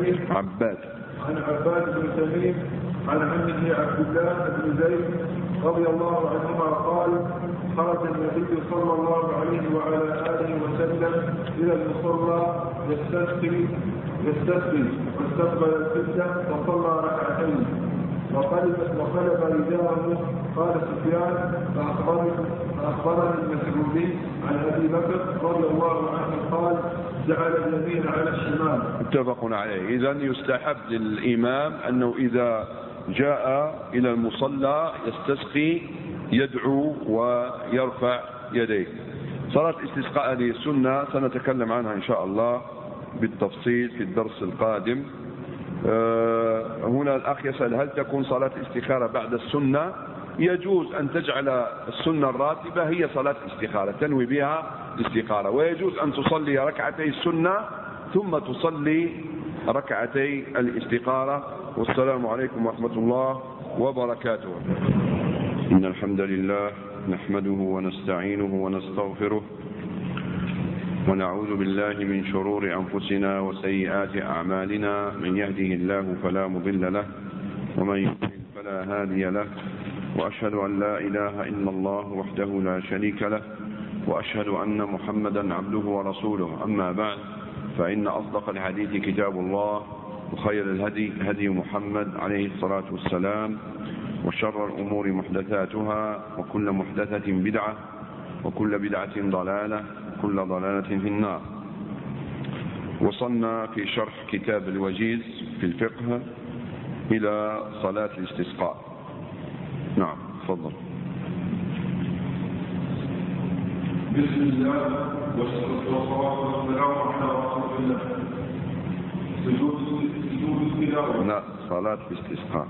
بن تميم عن عمه عبد الله بن زيد رضي الله عنهما قال خرج النبي صلى الله عليه وعلى آله وسلم إلى المصلى يستسقي واستقبل القبلة وصلى ركعتين وقلب رداءه. قال سفيان فأخبرني المسعودي عن أبي بكر رضي الله عنه قال جعل اليمين على الشمال. متفق عليه. إذن يستحب للإمام أنه إذا جاء إلى المصلى يستسقي يدعو ويرفع يديه. صلاة الاستسقاء هذه السنة سنتكلم عنها إن شاء الله بالتفصيل في الدرس القادم. هنا الأخ يسأل هل تكون صلاة الاستخارة بعد السنة؟ يجوز أن تجعل السنة الراتبة هي صلاة الاستخارة تنوي بها الاستخارة، ويجوز أن تصلي ركعتي السنة ثم تصلي ركعتي الاستخارة. والسلام عليكم ورحمة الله وبركاته. إن الحمد لله نحمده ونستعينه ونستغفره ونعوذ بالله من شرور أنفسنا وسيئات أعمالنا، من يهده الله فلا مضل له ومن يضلل فلا هادي له، وأشهد أن لا إله إلا الله وحده لا شريك له، وأشهد أن محمدا عبده ورسوله. أما بعد، فإن أصدق الحديث كتاب الله، وخير الهدي هدي محمد عليه الصلاة والسلام، وشر الأمور محدثاتها، وكل محدثة بدعة، وكل بدعة ضلالة، وكل ضلالة في النار. وصلنا في شرح كتاب الوجيز في الفقه إلى صلاة الاستسقاء. نعم، تفضل. بسم الله والصلاة والسلام على رسول الله. سجود التلاوة. لا، صلاة الاستسقاء.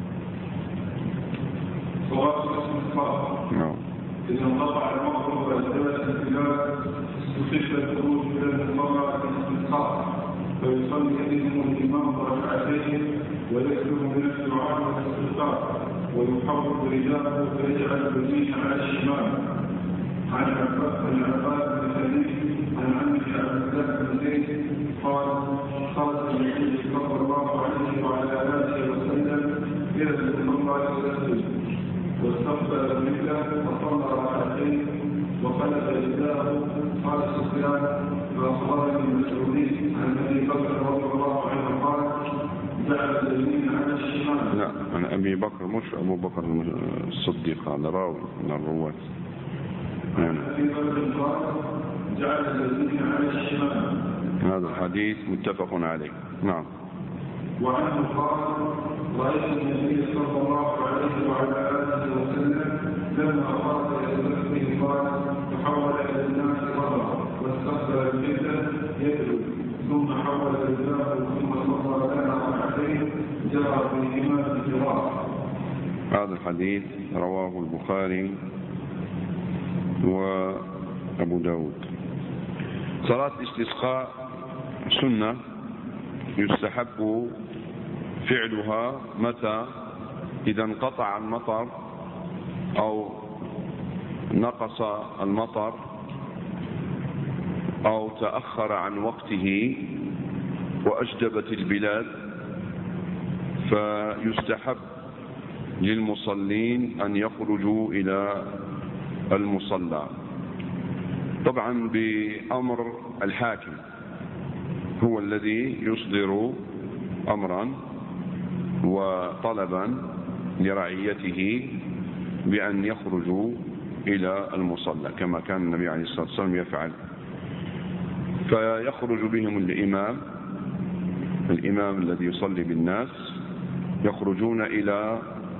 صلاة الاستسقاء. نعم. إذا انقطع المطر وابتلت البلاد استحب الخروج إلى المصلى للاستسقاء، فيصلي بهم الإمام ركعتين ويكثر من الدعاء والاستغفار ويحول رجاله ويجعل اليمين على الشمال. عن عباد بن خليل عن عمه عبد الله بن زيد قال خرج النبي صلى الله عليه وعلى آله وسلم إلى المصلى يستسقي واستقبل القبلة وصلى ركعتين وقلب رداءه. قال سفيان فأخبرني المسعودي عن أبي بكر رضي الله عنه قال جعل اليمين على الشمال. لا، عن أبي بكر مش أبو بكر الصديق، هذا راوي من الرواة. أبي بكر قال جعل اليمين على الشمال. هذا الحديث متفق عليه. نعم. وعنه قال رأيت النبي صلى الله عليه وعلى آله وسلم لما خرج إلى المسجد قال تحول إلى الناس نظرا واستقبل القبلة يدعو ثم حول رجله ثم صلى لنا ركعتين جرى بهما بالقراءة. هذا الحديث رواه البخاري وأبو داود. صلاة الاستسقاء سنة يستحب فعلها متى؟ إذا انقطع المطر أو نقص المطر أو تأخر عن وقته وأجدبت البلاد، فيستحب للمصلين أن يخرجوا إلى المصلى، طبعا بأمر الحاكم، هو الذي يصدر أمرا وطلبا لرعيته بأن يخرجوا إلى المصلى كما كان النبي عليه الصلاة والسلام يفعل. فيخرج بهم الإمام الذي يصلي بالناس، يخرجون إلى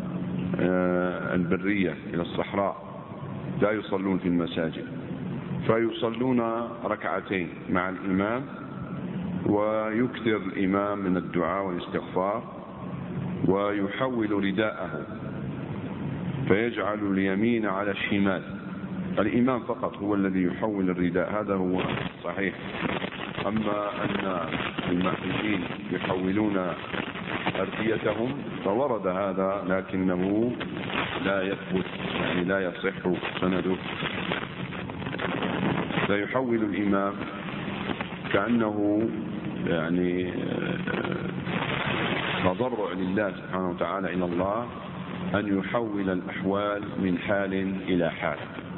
البرية، إلى الصحراء، لا يصلون في المساجد، فيصلون ركعتين مع الإمام، ويكثر الإمام من الدعاء والاستغفار، ويحول رداءه فيجعل اليمين على الشمال. الإمام فقط هو الذي يحول الرداء، هذا هو صحيح. أما أن المحجين يحولون أرديتهم فورد هذا، لكنه لا يثبت، يعني لا يصح سنده. فيحول الإمام كأنه يعني تضرع لله سبحانه وتعالى إلى الله أن يحول الأحوال من حال إلى حال.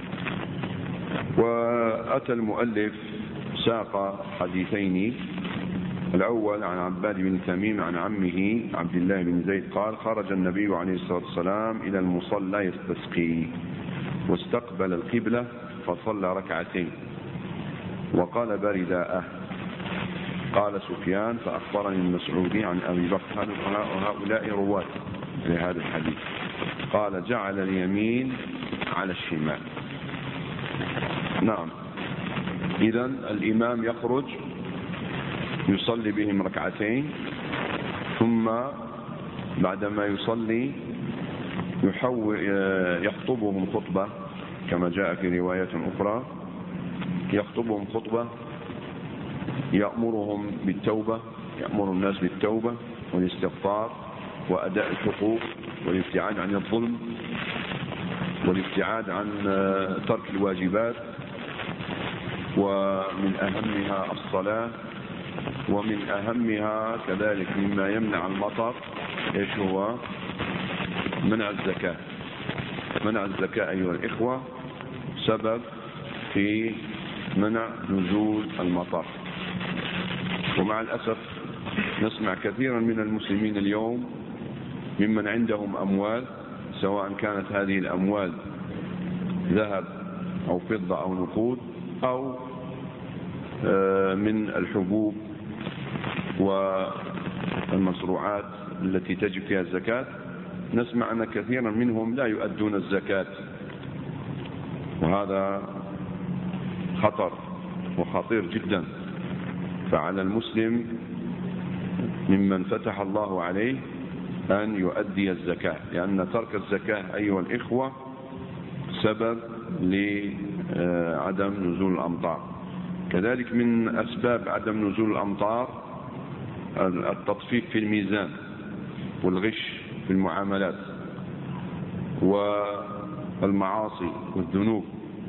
وأتى المؤلف ساق حديثين، الأول عن عباد بن تميم عن عمه عبد الله بن زيد قال: خرج النبي عليه الصلاة والسلام إلى المصلى يستسقي، واستقبل القبلة فصلى ركعتين وقلب رداءه. قال سفيان: فأخبرني المسعودي عن أبي بكر وهؤلاء رواة لهذا الحديث. قال: جعل اليمين على الشمال. نعم، إذن الإمام يخرج يصلي بهم ركعتين، ثم بعدما يصلي يخطبهم خطبة كما جاء في رواية أخرى، يخطبهم خطبة يأمرهم بالتوبة، يأمر الناس بالتوبة والاستغفار وأداء الحقوق والابتعاد عن الظلم والابتعاد عن ترك الواجبات، ومن أهمها الصلاة، ومن أهمها كذلك مما يمنع المطر إيش هو؟ منع الزكاة. منع الزكاة أيها الإخوة سبب في منع نزول المطر. ومع الأسف نسمع كثيرا من المسلمين اليوم ممن عندهم أموال، سواء كانت هذه الأموال ذهب أو فضة أو نقود أو من الحبوب والمزروعات التي تجب فيها الزكاة، نسمع أن كثيرا منهم لا يؤدون الزكاة، وهذا خطر وخطير جدا. فعلى المسلم ممن فتح الله عليه أن يؤدي الزكاة، لأن ترك الزكاة أيها الإخوة سبب لعدم نزول الأمطار. كذلك من أسباب عدم نزول الأمطار التطفيف في الميزان والغش في المعاملات والمعاصي والذنوب.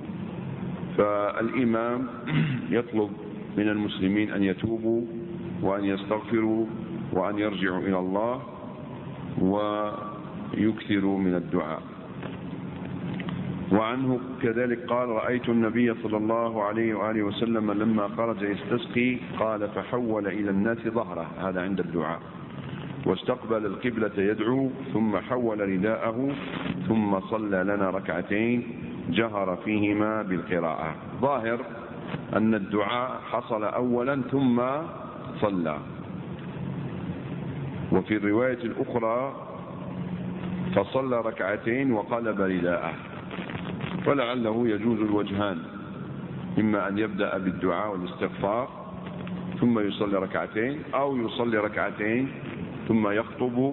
فالإمام يطلب من المسلمين أن يتوبوا وأن يستغفروا وأن يرجعوا إلى الله ويكثروا من الدعاء. وعنه كذلك قال: رأيت النبي صلى الله عليه وآله وسلم لما خرج يستسقي قال: فحول إلى الناس ظهره، هذا عند الدعاء، واستقبل القبلة يدعو، ثم حول رداءه، ثم صلى لنا ركعتين جهر فيهما بالقراءة. ظاهر أن الدعاء حصل أولا ثم صلى. وفي الرواية الأخرى فصلى ركعتين وقلب رداءه. ولعله يجوز الوجهان، إما أن يبدأ بالدعاء والاستغفار ثم يصلي ركعتين، أو يصلي ركعتين ثم يخطب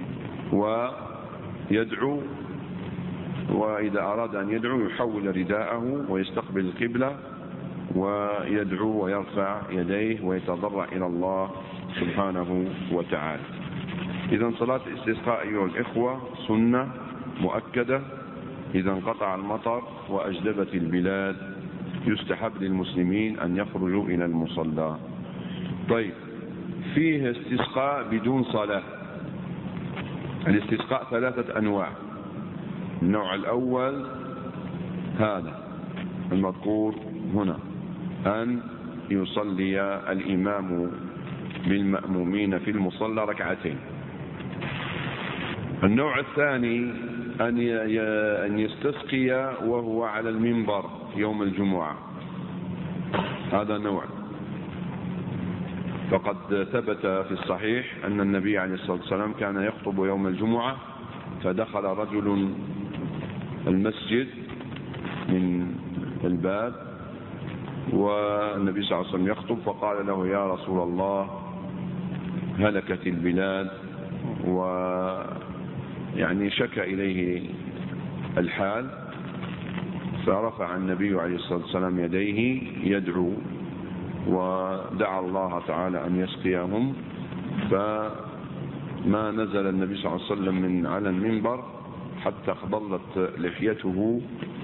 ويدعو، وإذا أراد أن يدعو يحول رداءه ويستقبل القبلة ويدعو ويرفع يديه ويتضرع إلى الله سبحانه وتعالى. إذن صلاة الاستسقاء أيها الإخوة سنة مؤكدة. إذا انقطع المطر وأجدبت البلاد يستحب للمسلمين أن يخرجوا إلى المصلى. طيب، فيه استسقاء بدون صلاة. الاستسقاء 3 أنواع. النوع الأول هذا المذكور هنا، أن يصلي الإمام بالمأمومين في المصلى ركعتين. النوع الثاني أن يستسقي وهو على المنبر يوم الجمعة. هذا نوع، فقد ثبت في الصحيح أن النبي عليه الصلاة والسلام كان يخطب يوم الجمعة، فدخل رجل المسجد من الباب والنبي صلى الله عليه وسلم يخطب، فقال له: يا رسول الله، هلكت البلاد، ويعني شكى إليه الحال. فرفع النبي عليه الصلاة والسلام يديه يدعو ودعا الله تعالى أن يسقيهم، فما نزل النبي صلى الله عليه وسلم من على المنبر حتى ضلت لحيته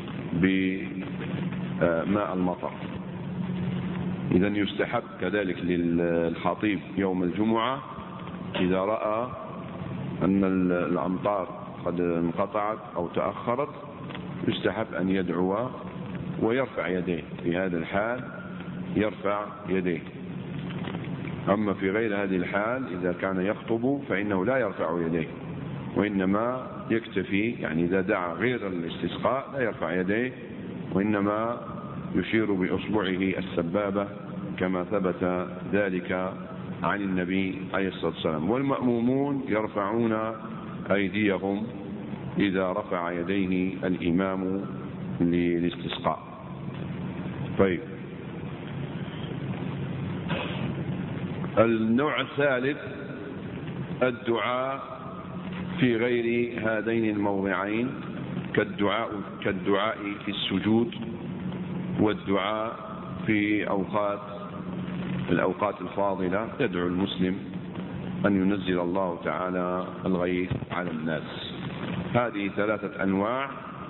بماء المطر. إذن يستحب كذلك للخطيب يوم الجمعة إذا رأى أن الأمطار قد انقطعت أو تأخرت يستحب أن يدعو ويرفع يديه. في هذا الحال يرفع يديه. أما في غير هذه الحال إذا كان يخطب فإنه لا يرفع يديه، وإنما يكتفي، يعني إذا دعا غير الاستسقاء لا يرفع يديه، وإنما يشير بإصبعه السبابة كما ثبت ذلك عن النبي عليه الصلاة والسلام. والمأمومون يرفعون أيديهم إذا رفع يديه الإمام للاستسقاء. طيب، النوع الثالث الدعاء في غير هذين الموضعين، كالدعاء في السجود والدعاء في الأوقات الفاضلة. يدعو المسلم أن ينزل الله تعالى الغيث على الناس. هذه 3 أنواع،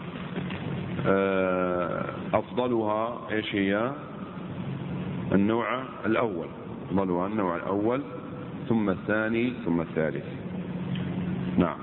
أفضلها إيش هي؟ النوع الأول، أفضلها النوع الأول، ثم الثاني، ثم الثالث. نعم.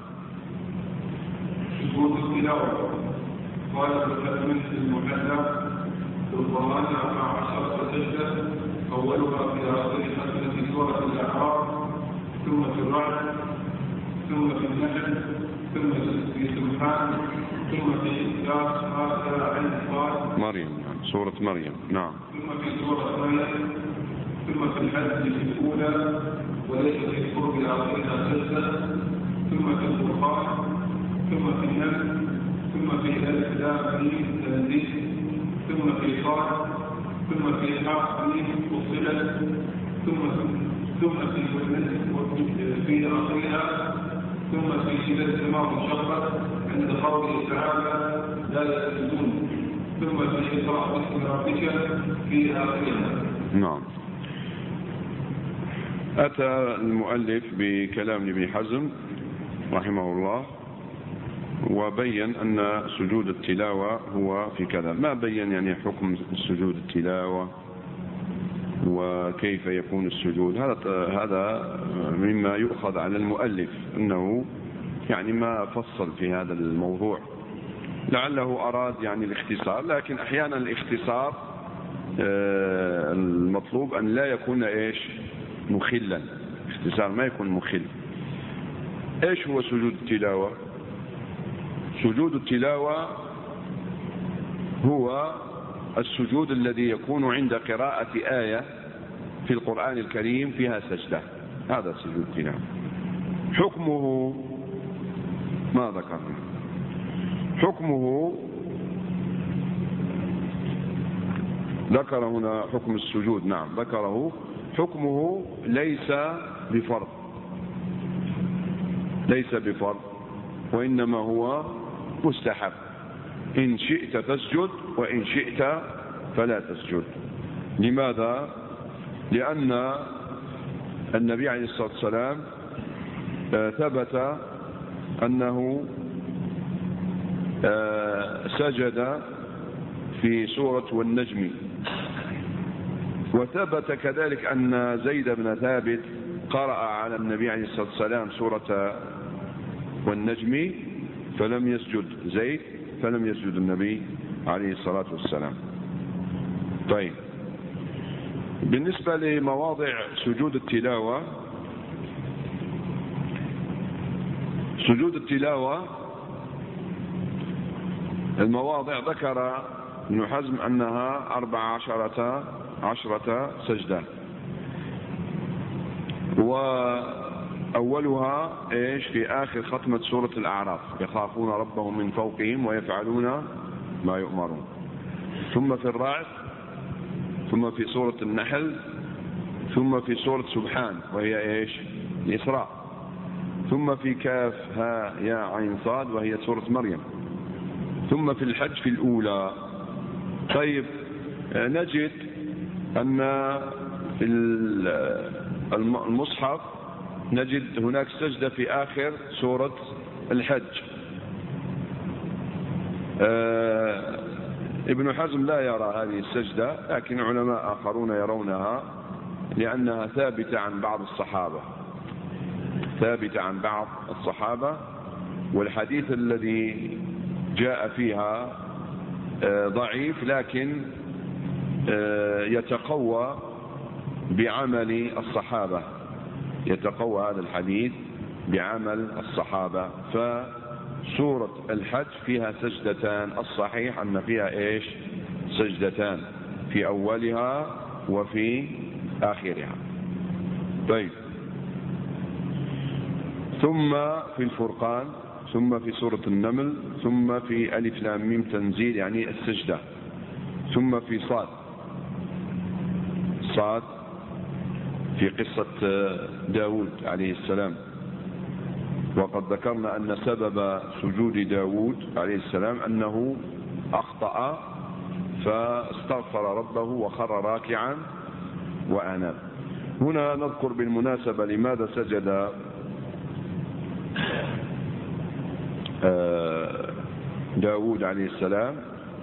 شروط التلاوة. قال ابن المحلى: ربما 14 سجدة، أولها في آخر ختمة سورة الأعراف، ثم في الرعد، ثم في النحل، ثم في سبحان، ثم في إخلاص آخر عين صاد مريم، سورة مريم. نعم. ثم في سورة مريم، ثم في الحج في الأولى وليس في القرب آخرها سجدة، ثم في القرآن، ثم في النمل، ثم في ألف لام ميم تنزيل، ثم في صاد، ثم في حق ميم فصلت، ثم في آخرها، ثم في إذا السماء انشقت عند قوله تعالى: لا يسجدون، ثم في إقراء باسم ربك في آخرها. نعم. أتى المؤلف بكلام ابن حزم رحمه الله وبين أن سجود التلاوة هو في كذا. ما بين يعني حكم سجود التلاوة وكيف يكون السجود. هذا مما يؤخذ على المؤلف، أنه يعني ما فصل في هذا الموضوع، لعله أراد يعني الاختصار، لكن أحيانا الاختصار المطلوب أن لا يكون مخلا. اختصار ما يكون مخل. ايش هو سجود التلاوة؟ سجود التلاوة هو السجود الذي يكون عند قراءة آية في القرآن الكريم فيها سجدة. هذا سجود التلاوة. حكمه ما ذكرنا. حكمه ذكر هنا حكم السجود. نعم ذكره. حكمه ليس بفرض، ليس بفرض، وإنما هو مستحب. إن شئت فاسجد وإن شئت فلا تسجد. لماذا؟ لأن النبي عليه الصلاة والسلام ثبت أنه سجد في سورة والنجم، وثبت كذلك أن زيد بن ثابت قرأ على النبي عليه الصلاة والسلام سورة والنجم فلم يسجد زيد، فلم يسجد النبي عليه الصلاة والسلام. طيب، بالنسبة لمواضع سجود التلاوة، سجود التلاوة المواضع ذكر ابن حزم أنها 14 سجدة، وأولها إيش؟ في آخر ختمة سورة الأعراف: يخافون ربهم من فوقهم ويفعلون ما يؤمرون. ثم في الرعد، ثم في سورة النحل، ثم في سورة سبحان وهي إيش؟ الإسراء، ثم في كاف ها يا عين صاد وهي سورة مريم، ثم في الحج في الأولى. طيب، نجد أن في المصحف نجد هناك سجدة في آخر سورة الحج. ابن حزم لا يرى هذه السجدة، لكن علماء آخرون يرونها لأنها ثابتة عن بعض الصحابة، ثابتة عن بعض الصحابة، والحديث الذي جاء فيها ضعيف، لكن يتقوى بعمل الصحابة، يتقوى هذا الحديث بعمل الصحابة. فسورة الحج فيها سجدتان، الصحيح أن فيها إيش؟ سجدتان، في أولها وفي آخرها. طيب، ثم في الفرقان، ثم في سورة النمل، ثم في ألف لام ميم تنزيل يعني السجدة، ثم في صاد في قصة داود عليه السلام. وقد ذكرنا أن سبب سجود داود عليه السلام أنه أخطأ فاستغفر ربه وخر راكعا وأناب. هنا نذكر بالمناسبة لماذا سجد داود عليه السلام.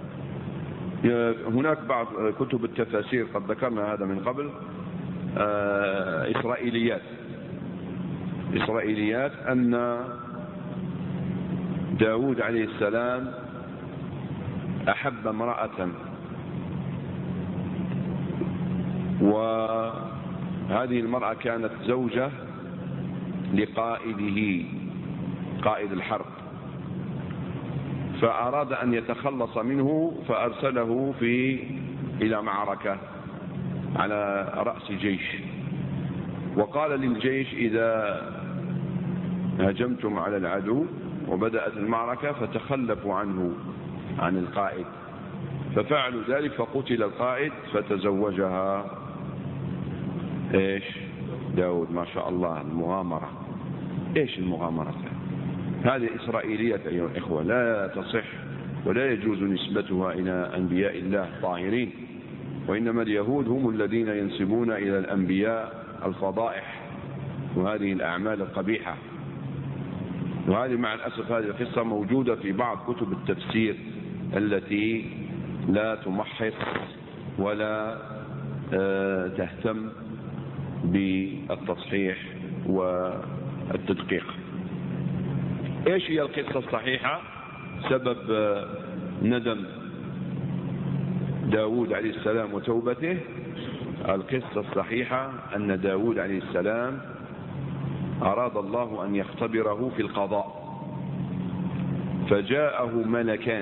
هناك بعض كتب التفاسير قد ذكرنا هذا من قبل، إسرائيليات أن داود عليه السلام أحب امرأة، وهذه المرأة كانت زوجة لقائده، قائد الحرب، فأراد أن يتخلص منه فأرسله إلى معركة على رأس جيش، وقال للجيش: إذا هجمتم على العدو وبدأت المعركة فتخلفوا عنه، عن القائد. ففعلوا ذلك، فقتل القائد فتزوجها إيش؟ داود. ما شاء الله، المغامرة. إيش المغامرة؟ هذه إسرائيلية أيها الإخوة، لا تصح ولا يجوز نسبتها إلى أنبياء الله الطاهرين، وإنما اليهود هم الذين ينسبون إلى الأنبياء الفضائح وهذه الأعمال القبيحة. وهذه مع الأسف هذه القصة موجودة في بعض كتب التفسير التي لا تمحص ولا تهتم بالتصحيح والتدقيق. ايش هي القصة الصحيحة؟ سبب ندم داود عليه السلام وتوبته. القصة الصحيحة أن داود عليه السلام أراد الله أن يختبره في القضاء، فجاءه ملكان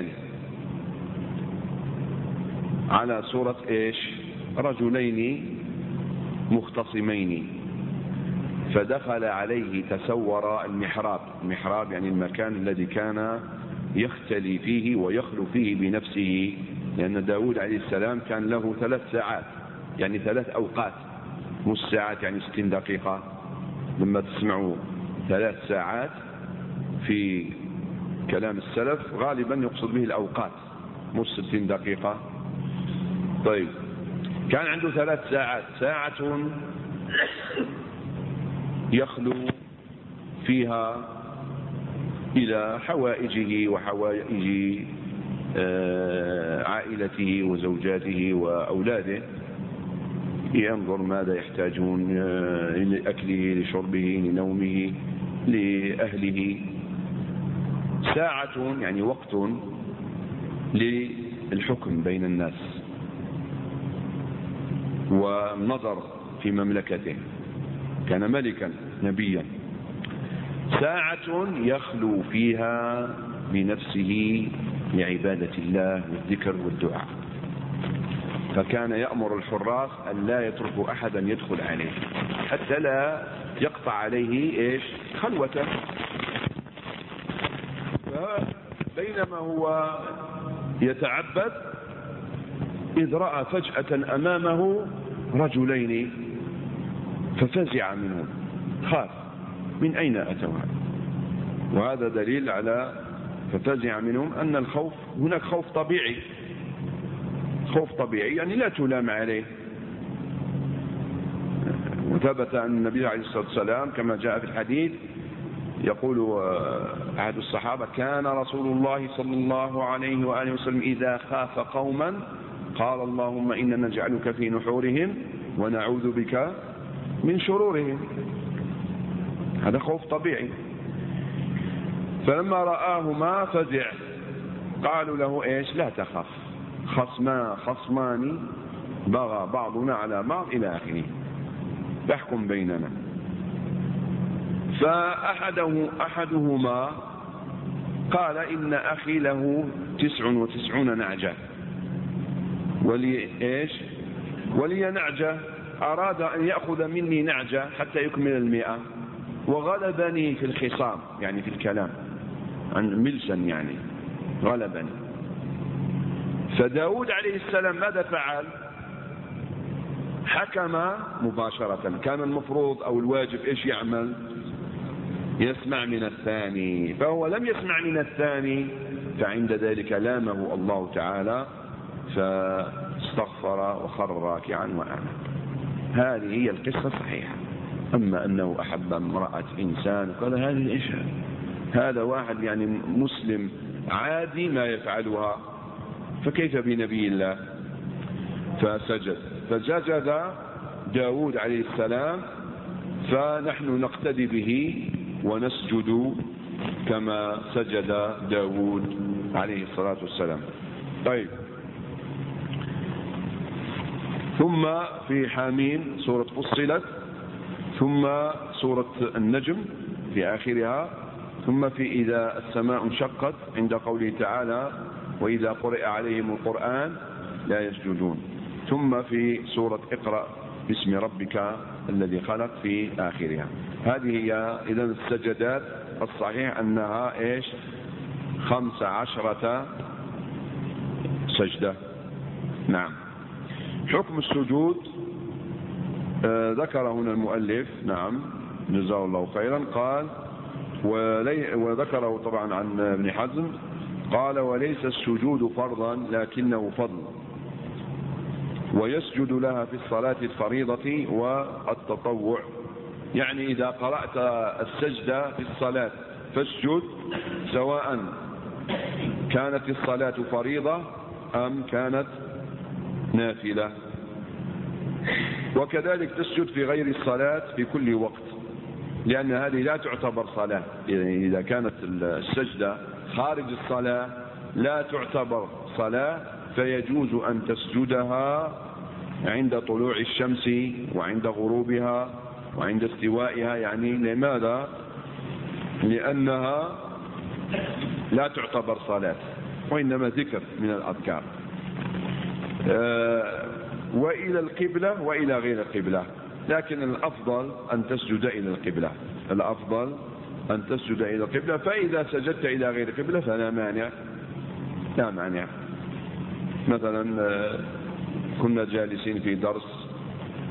على صورة إيش؟ رجلين مختصمين، فدخل عليه، تسور المحراب يعني المكان الذي كان يختلي فيه ويخلو فيه بنفسه، لأن داود عليه السلام كان له 3 ساعات، يعني 3 أوقات، مش ساعات يعني 60 دقيقة. لما تسمعوا 3 ساعات في كلام السلف غالبا يقصد به الأوقات مش 60 دقيقة. طيب كان عنده 3 ساعات، ساعة يخلو فيها إلى حوائجه وحوائج عائلته وزوجاته وأولاده، ينظر ماذا يحتاجون لأكله لشربه لنومه لأهله. ساعة يعني وقت للحكم بين الناس والنظر في مملكته، كان ملكا نبيا. ساعة يخلو فيها بنفسه لعبادة الله والذكر والدعاء، فكان يأمر الحراس أن لا يتركوا أحدا يدخل عليه حتى لا يقطع عليه خلوته. فبينما هو يتعبد إذ رأى فجأة أمامه رجلين ففزع منهم، خاف من أين أتوا، وهذا دليل على ففزع منهم أن الخوف هناك خوف طبيعي، خوف طبيعي يعني لا تلام عليه. وثبت أن النبي عليه الصلاة والسلام كما جاء في الحديث يقول أحد الصحابة كان رسول الله صلى الله عليه وآله وسلم إذا خاف قوما قال اللهم إنا نجعلك في نحورهم ونعوذ بك من شرورهم. هذا خوف طبيعي. فلما رآهما فزع، قالوا له لا تخف، خصمان بغى بعضنا على بعض إلى آخره، تحكم بيننا. فأحدهما قال إن أخي له 99 نعجة ولي نعجة، أراد أن يأخذ مني نعجة حتى يكمل 100 وغلبني في الخصام يعني في الكلام عن ملسا يعني غلبني. فداود عليه السلام ماذا فعل؟ حكم مباشرة. كان المفروض أو الواجب يعمل؟ يسمع من الثاني، فهو لم يسمع من الثاني، فعند ذلك لامه الله تعالى فاستغفر وخر راكعا وأناب. هذه هي القصة الصحيحة. أما أنه أحب امرأة إنسان قال هذه إشهاد، هذا واحد يعني مسلم عادي ما يفعلها، فكيف بنبي الله؟ فسجد داود عليه السلام، فنحن نقتدي به ونسجد كما سجد داود عليه الصلاة والسلام. طيب ثم في حامين سورة فصلت، ثم سورة النجم في آخرها، ثم في إذا السماء انشقت عند قوله تعالى وإذا قرئ عليهم القرآن لا يسجدون، ثم في سورة اقرأ باسم ربك الذي خلق في آخرها. هذه هي إذن السجدات الصحيح أنها 15 سجدة. نعم. حكم السجود ذكر هنا المؤلف، نعم جزاه الله خيرا، قال وذكره طبعا عن ابن حزم قال وليس السجود فرضا لكنه فضل، ويسجد لها في الصلاة الفريضة والتطوع. يعني إذا قرأت السجدة في الصلاة فاسجد، سواء كانت الصلاة فريضة أم كانت نافلة. وكذلك تسجد في غير الصلاة في كل وقت، لأن هذه لا تعتبر صلاة. يعني إذا كانت السجدة خارج الصلاة لا تعتبر صلاة، فيجوز أن تسجدها عند طلوع الشمس وعند غروبها وعند استوائها. يعني لماذا؟ لأنها لا تعتبر صلاة وإنما ذكر من الأذكار. وإلى القبلة وإلى غير القبلة، لكن الأفضل أن تسجد إلى القبلة، الأفضل أن تسجد إلى القبلة. فإذا سجدت إلى غير القبلة فلا مانع، لا مانع. مثلا كنا جالسين في درس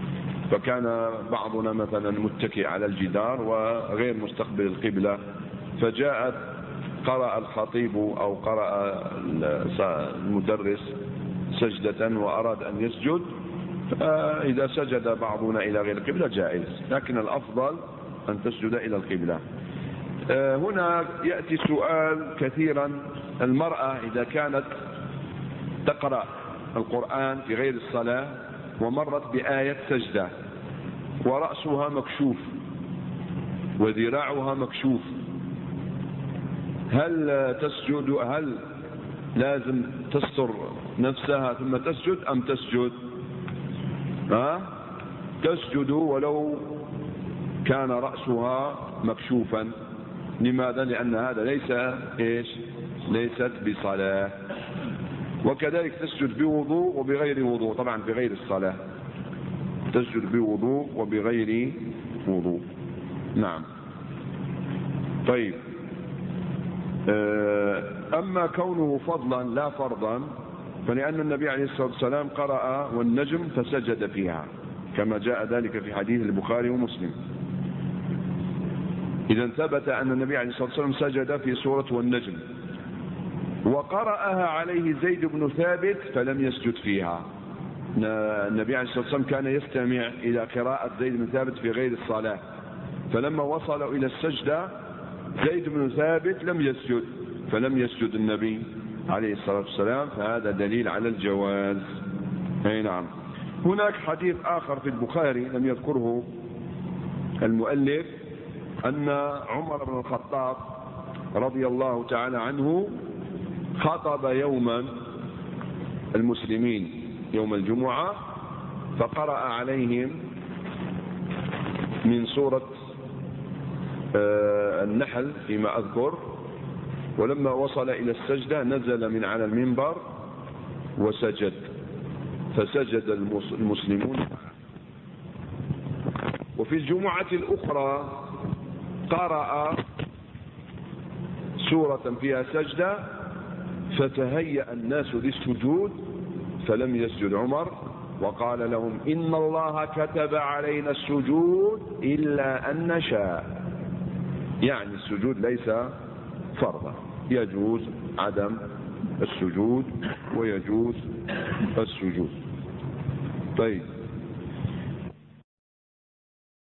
فكان بعضنا مثلا متكئ على الجدار وغير مستقبل القبلة، فجاءت قرأ الخطيب أو قرأ المدرس سجدة وأراد أن يسجد، فإذا سجد بعضنا إلى غير القبلة جائز، لكن الأفضل أن تسجد إلى القبلة. هنا يأتي سؤال كثيرا: المرأة إذا كانت تقرأ القرآن في غير الصلاة ومرت بآية سجدة ورأسها مكشوف وذراعها مكشوف، هل تسجد؟ هل لازم تستر نفسها ثم تسجد أم تسجد؟ تسجد ولو كان رأسها مكشوفا. لماذا؟ لأن هذا ليست بصلاة. وكذلك تسجد بوضوء وبغير وضوء، طبعا في غير الصلاة تسجد بوضوء وبغير وضوء. نعم. طيب، أما كونه فضلا لا فرضا فلأن النبي عليه الصلاة والسلام قرأ والنجم فسجد فيها، كما جاء ذلك في حديث البخاري ومسلم. إذا ثبت أن النبي عليه الصلاة والسلام سجد في سورة والنجم، وقرأها عليه زيد بن ثابت فلم يسجد فيها. النبي عليه الصلاة والسلام كان يستمع إلى قراءة زيد بن ثابت في غير الصلاة، فلما وصلوا إلى السجدة زيد بن ثابت لم يسجد، فلم يسجد النبي عليه الصلاة والسلام، فهذا دليل على الجواز. أي نعم. هناك حديث آخر في البخاري لم يذكره المؤلف، أن عمر بن الخطاب رضي الله تعالى عنه خطب يوما المسلمين يوم الجمعة، فقرأ عليهم من سورة النحل فيما أذكر، ولما وصل إلى السجدة نزل من على المنبر وسجد، فسجد المسلمون. وفي الجمعة الأخرى قرأ سورة فيها سجدة فتهيأ الناس للسجود فلم يسجد عمر، وقال لهم: إن الله كتب علينا السجود إلا أن نشاء. يعني السجود ليس فرضا، يجوز عدم السجود ويجوز السجود. طيب،